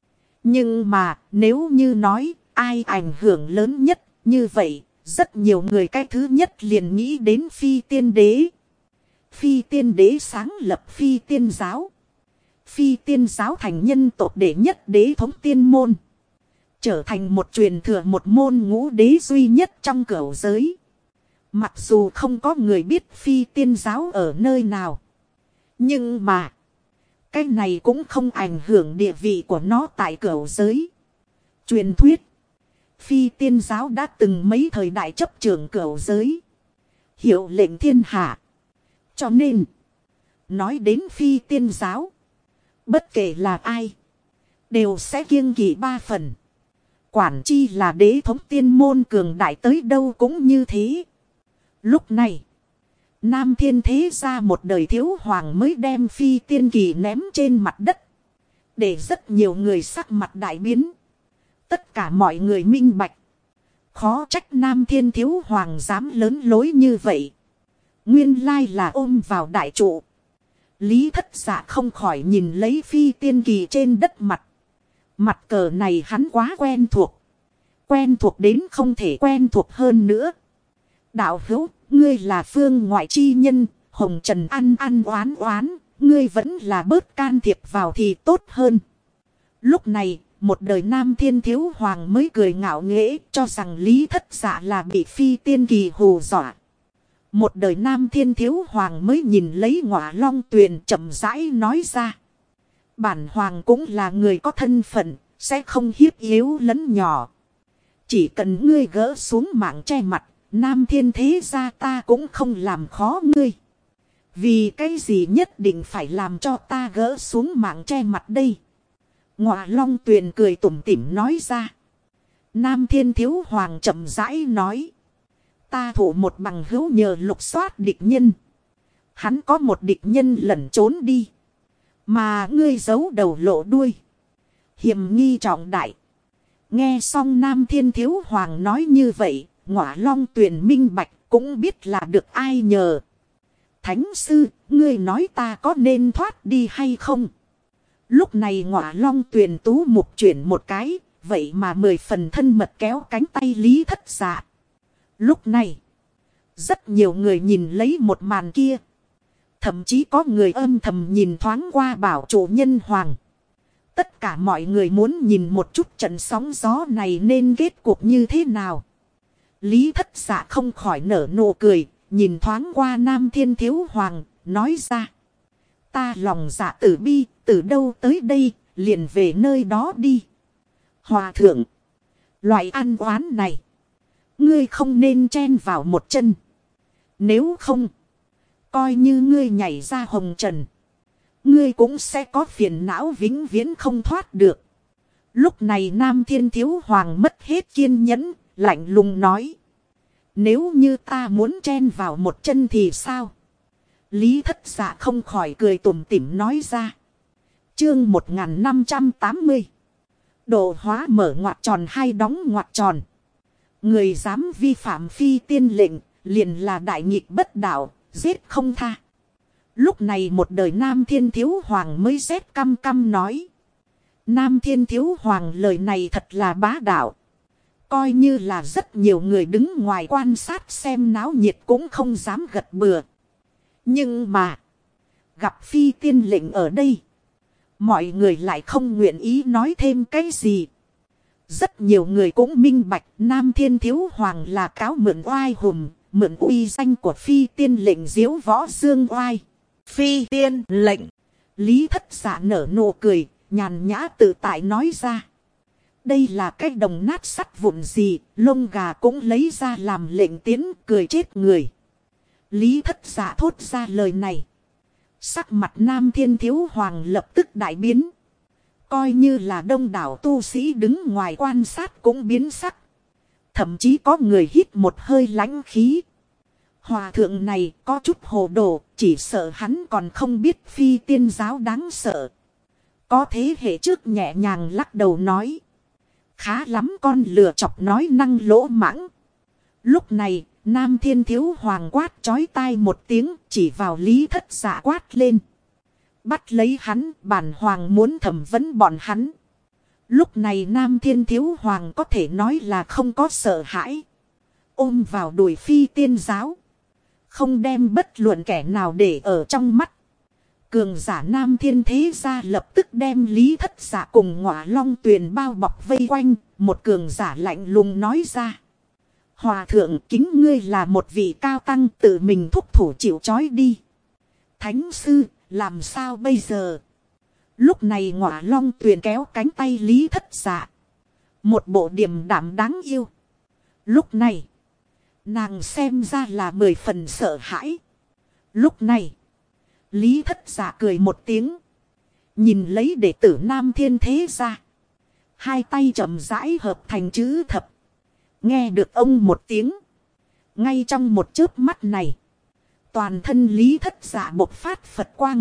Nhưng mà nếu như nói ai ảnh hưởng lớn nhất, như vậy rất nhiều người cái thứ nhất liền nghĩ đến Phi tiên đế. Phi tiên đế sáng lập Phi tiên giáo. Phi tiên giáo thành nhân tộc đệ nhất đế thống tiên môn, trở thành một truyền thừa một môn ngũ đế duy nhất trong cửu giới. Mặc dù không có người biết Phi tiên giáo ở nơi nào, nhưng mà cái này cũng không ảnh hưởng địa vị của nó tại cửu giới. Truyền thuyết Phi tiên giáo đã từng mấy thời đại chấp trưởng cửu giới, hiệu lệnh thiên hạ. Cho nên nói đến Phi tiên giáo, bất kể là ai đều sẽ kiêng kỵ ba phần. Quản chi là đế thống tiên môn cường đại tới đâu cũng như thế. Lúc này Nam Thiên Thế Gia một đời thiếu hoàng mới đem Phi tiên kỳ ném trên mặt đất, để rất nhiều người sắc mặt đại biến. Tất cả mọi người minh bạch, khó trách Nam Thiên thiếu hoàng dám lớn lối như vậy, nguyên lai là ôm vào đại trụ. Lý Thất Dạ không khỏi nhìn lấy Phi tiên kỳ trên đất mặt. Mặt cờ này hắn quá quen thuộc. Quen thuộc đến không thể quen thuộc hơn nữa. Đạo hữu, ngươi là phương ngoại chi nhân, hồng trần ăn ăn oán oán, ngươi vẫn là bớt can thiệp vào thì tốt hơn. Lúc này, một đời Nam Thiên thiếu hoàng mới cười ngạo nghễ, cho rằng Lý Thất Dạ là bị Phi tiên kỳ hù dọa. Một đời Nam Thiên thiếu hoàng mới nhìn lấy Ngọa Long Tuyền chậm rãi nói ra. Bản hoàng cũng là người có thân phận, sẽ không hiếp yếu lẫn nhỏ. Chỉ cần ngươi gỡ xuống mạng che mặt, Nam Thiên thế gia ta cũng không làm khó ngươi. Vì cái gì nhất định phải làm cho ta gỡ xuống mạng che mặt đây? Ngọa Long Tuyền cười tủm tỉm nói ra. Nam Thiên thiếu hoàng chậm rãi nói. Ta thủ một bằng hữu nhờ lục soát địch nhân. Hắn có một địch nhân lẩn trốn đi, mà ngươi giấu đầu lộ đuôi, hiểm nghi trọng đại. Nghe xong Nam Thiên thiếu hoàng nói như vậy, Ngọa Long Tuyền minh bạch, cũng biết là được ai nhờ. Thánh sư, ngươi nói ta có nên thoát đi hay không? Lúc này Ngọa Long Tuyền tú mục chuyển một cái, vậy mà 10 phần thân mật kéo cánh tay Lý Thất Dạ. Lúc này, rất nhiều người nhìn lấy một màn kia. Thậm chí có người âm thầm nhìn thoáng qua bảo chủ nhân hoàng. Tất cả mọi người muốn nhìn một chút trận sóng gió này nên kết cục như thế nào. Lý Thất Dạ không khỏi nở nụ cười, nhìn thoáng qua Nam Thiên thiếu hoàng, nói ra. Ta lòng dạ tử bi, từ đâu tới đây, liền về nơi đó đi. Hòa thượng, loại ăn oán này, ngươi không nên chen vào một chân. Nếu không, coi như ngươi nhảy ra hồng trần, ngươi cũng sẽ có phiền não vĩnh viễn không thoát được. Lúc này Nam Thiên thiếu hoàng mất hết kiên nhẫn, lạnh lùng nói. Nếu như ta muốn chen vào một chân thì sao? Lý Thất Dạ không khỏi cười tủm tỉm nói ra. Chương 1580. Độ hóa mở ngoặc tròn hay đóng ngoặc tròn. Người dám vi phạm Phi tiên lệnh, liền là đại nghịch bất đạo, giết không tha. Lúc này một đời Nam Thiên thiếu hoàng mới rét căm căm nói. Nam Thiên thiếu hoàng lời này thật là bá đạo. Coi như là rất nhiều người đứng ngoài quan sát xem náo nhiệt cũng không dám gật bừa. Nhưng mà, gặp Phi tiên lệnh ở đây, mọi người lại không nguyện ý nói thêm cái gì. Rất nhiều người cũng minh bạch Nam Thiên thiếu hoàng là cáo mượn oai hùng, mượn uy danh của Phi tiên lệnh diếu võ dương oai. Phi tiên lệnh. Lý Thất Dạ nở nụ cười, nhàn nhã tự tại nói ra. Đây là cái đồng nát sắt vụn gì, lông gà cũng lấy ra làm lệnh tiến, cười chết người. Lý Thất Dạ thốt ra lời này. Sắc mặt Nam Thiên thiếu hoàng lập tức đại biến. Coi như là đông đảo tu sĩ đứng ngoài quan sát cũng biến sắc. Thậm chí có người hít một hơi lãnh khí. Hòa thượng này có chút hồ đồ, chỉ sợ hắn còn không biết Phi tiên giáo đáng sợ. Có thế hệ trước nhẹ nhàng lắc đầu nói. Khá lắm con lừa chọc nói năng lỗ mãng. Lúc này, Nam Thiên Thiếu Hoàng quát chói tai một tiếng chỉ vào Lý Thất Dạ quát lên. Bắt lấy hắn, bản hoàng muốn thẩm vấn bọn hắn. Lúc này Nam Thiên Thiếu Hoàng có thể nói là không có sợ hãi. Ôm vào đùi phi tiên giáo. Không đem bất luận kẻ nào để ở trong mắt. Cường giả Nam Thiên thế gia lập tức đem Lý Thất Dạ cùng Ngọa Long Tuyền bao bọc vây quanh. Một cường giả lạnh lùng nói ra. Hòa thượng kính ngươi là một vị cao tăng tự mình thúc thủ chịu trói đi. Thánh sư, làm sao bây giờ? Lúc này Ngọa Long Tuyền kéo cánh tay Lý Thất Dạ. Một bộ điềm đạm đáng yêu. Lúc này, nàng xem ra là 10 phần sợ hãi. Lúc này, Lý Thất Dạ cười một tiếng. Nhìn lấy đệ tử Nam Thiên thế gia. Hai tay chậm rãi hợp thành chữ thập. Nghe được ông một tiếng. Ngay trong một chớp mắt này. Toàn thân Lý Thất Dạ bộc phát Phật quang.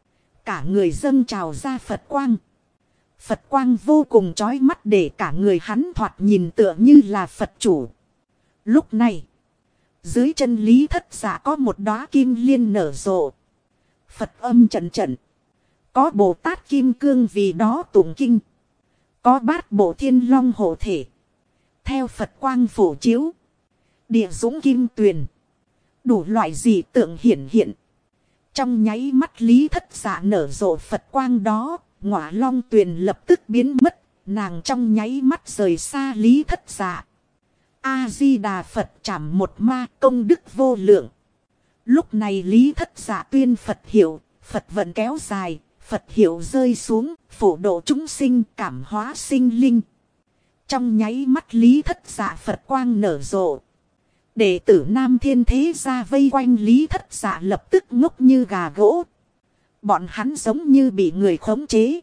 Cả người dâng trào ra Phật quang. Phật quang vô cùng chói mắt để cả người hắn thoạt nhìn tựa như là Phật chủ. Lúc này. Dưới chân Lý Thất Dạ có một đóa kim liên nở rộ. Phật âm trận trận. Có Bồ Tát Kim Cương vì đó tụng kinh. Có Bát Bộ Thiên Long hộ thể. Theo Phật quang phổ chiếu. Địa dũng kim tuyền. Đủ loại dị tượng hiển hiện. Trong nháy mắt Lý Thất Dạ nở rộ Phật quang đó. Ngọa Long Tuyền lập tức biến mất. Nàng trong nháy mắt rời xa Lý Thất Dạ. A-di-đà Phật trảm một ma công đức vô lượng. Lúc này Lý Thất Dạ tuyên Phật hiệu. Phật vận kéo dài. Phật hiệu rơi xuống. Phổ độ chúng sinh cảm hóa sinh linh. Trong nháy mắt Lý Thất Dạ Phật quang nở rộ. Đệ tử Nam Thiên thế gia vây quanh Lý Thất Dạ lập tức ngốc như gà gỗ. Bọn hắn giống như bị người khống chế.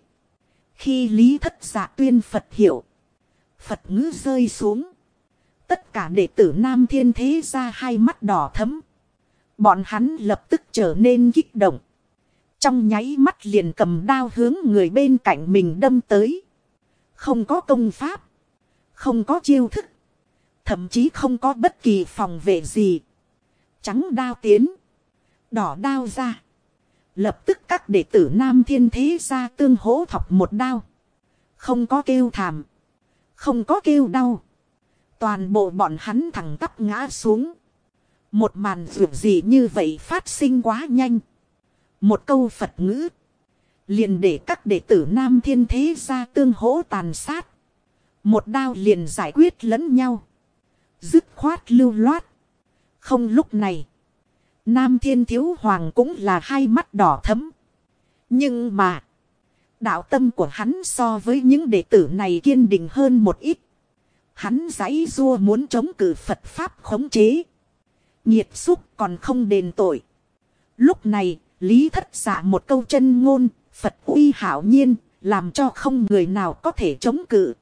Khi Lý Thất Dạ tuyên Phật hiệu. Phật ngữ rơi xuống. Tất cả đệ tử Nam Thiên thế gia hai mắt đỏ thẫm. Bọn hắn lập tức trở nên kích động. Trong nháy mắt liền cầm đao hướng người bên cạnh mình đâm tới. Không có công pháp. Không có chiêu thức. Thậm chí không có bất kỳ phòng vệ gì. Trắng đao tiến. Đỏ đao ra. Lập tức các đệ tử Nam Thiên thế gia tương hỗ thọc một đao. Không có kêu thảm. Không có kêu đau. Toàn bộ bọn hắn thẳng tắp ngã xuống. Một màn dường gì như vậy phát sinh quá nhanh. Một câu Phật ngữ. Liền để các đệ tử Nam Thiên thế gia tương hỗ tàn sát. Một đao liền giải quyết lẫn nhau. Dứt khoát lưu loát. Không lúc này. Nam Thiên Thiếu Hoàng cũng là hai mắt đỏ thẫm. Nhưng mà. Đạo tâm của hắn so với những đệ tử này kiên định hơn một ít. Hắn giãy giụa muốn chống cự Phật Pháp khống chế. Nhiệt xúc còn không đền tội. Lúc này. Lý Thất Dạ một câu chân ngôn. Phật uy hạo nhiên. Làm cho không người nào có thể chống cự.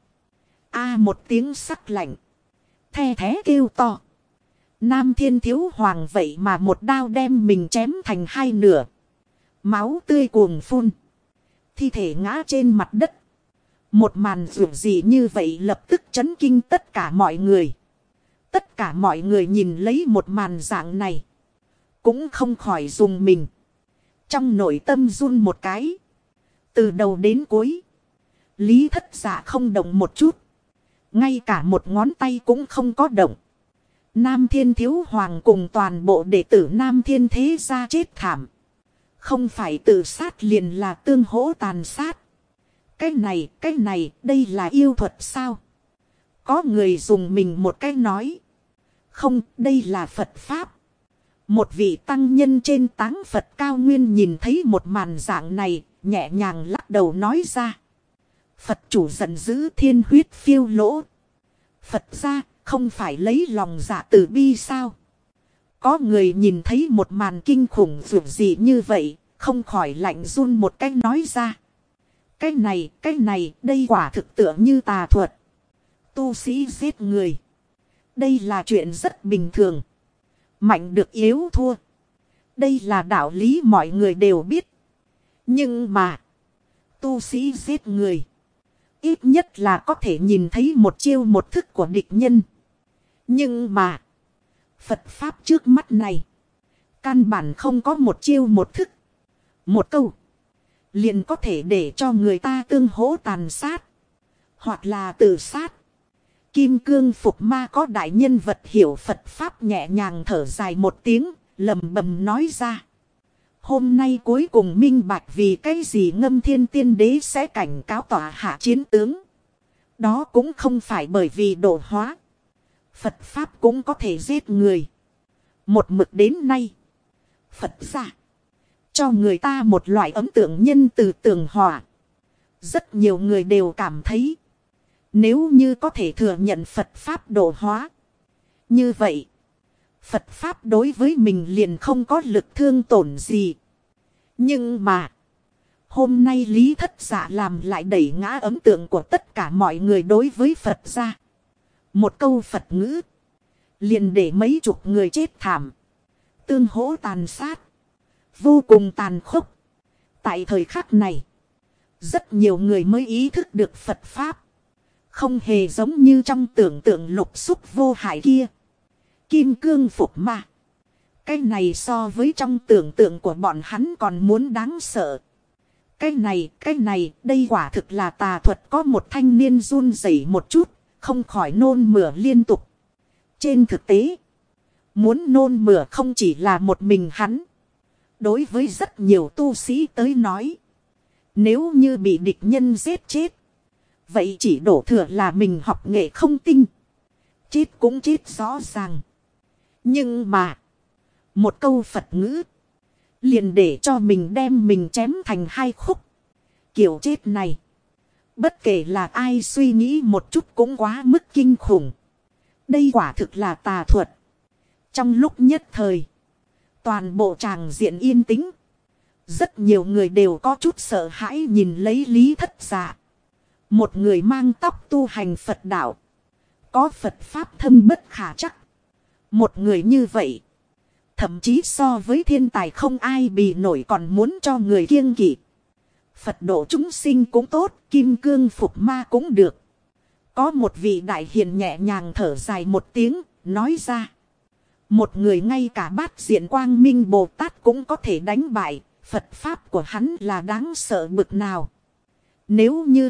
Một tiếng sắc lạnh. The thé kêu to. Nam Thiên Thiếu Hoàng vậy mà một đao đem mình chém thành hai nửa. Máu tươi cuồng phun. Thi thể ngã trên mặt đất. Một màn dường dị như vậy lập tức chấn kinh tất cả mọi người. Tất cả mọi người nhìn lấy một màn dạng này. Cũng không khỏi dùng mình. Trong nội tâm run một cái. Từ đầu đến cuối. Lý Thất Dạ không động một chút. Ngay cả một ngón tay cũng không có động. Nam Thiên Thiếu Hoàng cùng toàn bộ đệ tử Nam Thiên thế gia chết thảm. Không phải tự sát liền là tương hỗ tàn sát. Cái này, đây là yêu thuật sao? Có người dùng mình một cái nói. Không, đây là Phật Pháp. Một vị tăng nhân trên táng Phật cao nguyên nhìn thấy một màn dạng này, nhẹ nhàng lắc đầu nói ra. Phật chủ giận dữ thiên huyết phiêu lỗ. Phật ra, không phải lấy lòng dạ từ bi sao? Có người nhìn thấy một màn kinh khủng dường gì như vậy, không khỏi lạnh run một cái nói ra. Cái này, đây quả thực tựa như tà thuật. Tu sĩ giết người. Đây là chuyện rất bình thường. Mạnh được yếu thua. Đây là đạo lý mọi người đều biết. Nhưng mà, tu sĩ giết người. Ít nhất là có thể nhìn thấy một chiêu một thức của địch nhân. Nhưng mà, Phật Pháp trước mắt này, căn bản không có một chiêu một thức. Một câu, liền có thể để cho người ta tương hỗ tàn sát, hoặc là tự sát. Kim cương phục ma có đại nhân vật hiểu Phật Pháp nhẹ nhàng thở dài một tiếng, lầm bầm nói ra. Hôm nay cuối cùng minh bạch vì cái gì Ngâm Thiên Tiên Đế sẽ cảnh cáo tòa hạ chiến tướng. Đó cũng không phải bởi vì độ hóa. Phật Pháp cũng có thể giết người. Một mực đến nay, Phật gia cho người ta một loại ấn tượng nhân từ tường hòa. Rất nhiều người đều cảm thấy, nếu như có thể thừa nhận Phật Pháp độ hóa, như vậy, Phật Pháp đối với mình liền không có lực thương tổn gì. Nhưng mà, hôm nay Lý Thất Dạ làm lại đẩy ngã ấn tượng của tất cả mọi người đối với Phật gia. Một câu Phật ngữ, liền để mấy chục người chết thảm, tương hỗ tàn sát, vô cùng tàn khốc. Tại thời khắc này, rất nhiều người mới ý thức được Phật Pháp không hề giống như trong tưởng tượng lục xúc vô hại kia. Kim cương phục ma, cái này so với trong tưởng tượng của bọn hắn còn muốn đáng sợ. Cái này, đây quả thực là tà thuật. Có một thanh niên run rẩy một chút, không khỏi nôn mửa liên tục. Trên thực tế, muốn nôn mửa không chỉ là một mình hắn. Đối với rất nhiều tu sĩ tới nói, nếu như bị địch nhân giết chết, vậy chỉ đổ thừa là mình học nghệ không tinh. Chết cũng chết rõ ràng. Nhưng mà, một câu Phật ngữ, liền để cho mình đem mình chém thành hai khúc. Kiểu chết này, bất kể là ai suy nghĩ một chút cũng quá mức kinh khủng. Đây quả thực là tà thuật. Trong lúc nhất thời, toàn bộ tràng diện yên tĩnh. Rất nhiều người đều có chút sợ hãi nhìn lấy Lý Thất Dạ. Một người mang tóc tu hành Phật đạo, có Phật Pháp thâm bất khả chắc. Một người như vậy, thậm chí so với thiên tài không ai bì nổi còn muốn cho người kiêng kỵ. Phật độ chúng sinh cũng tốt, kim cương phục ma cũng được. Có một vị đại hiền nhẹ nhàng thở dài một tiếng, nói ra. Một người ngay cả bát diện quang minh Bồ Tát cũng có thể đánh bại. Phật Pháp của hắn là đáng sợ bực nào. Nếu như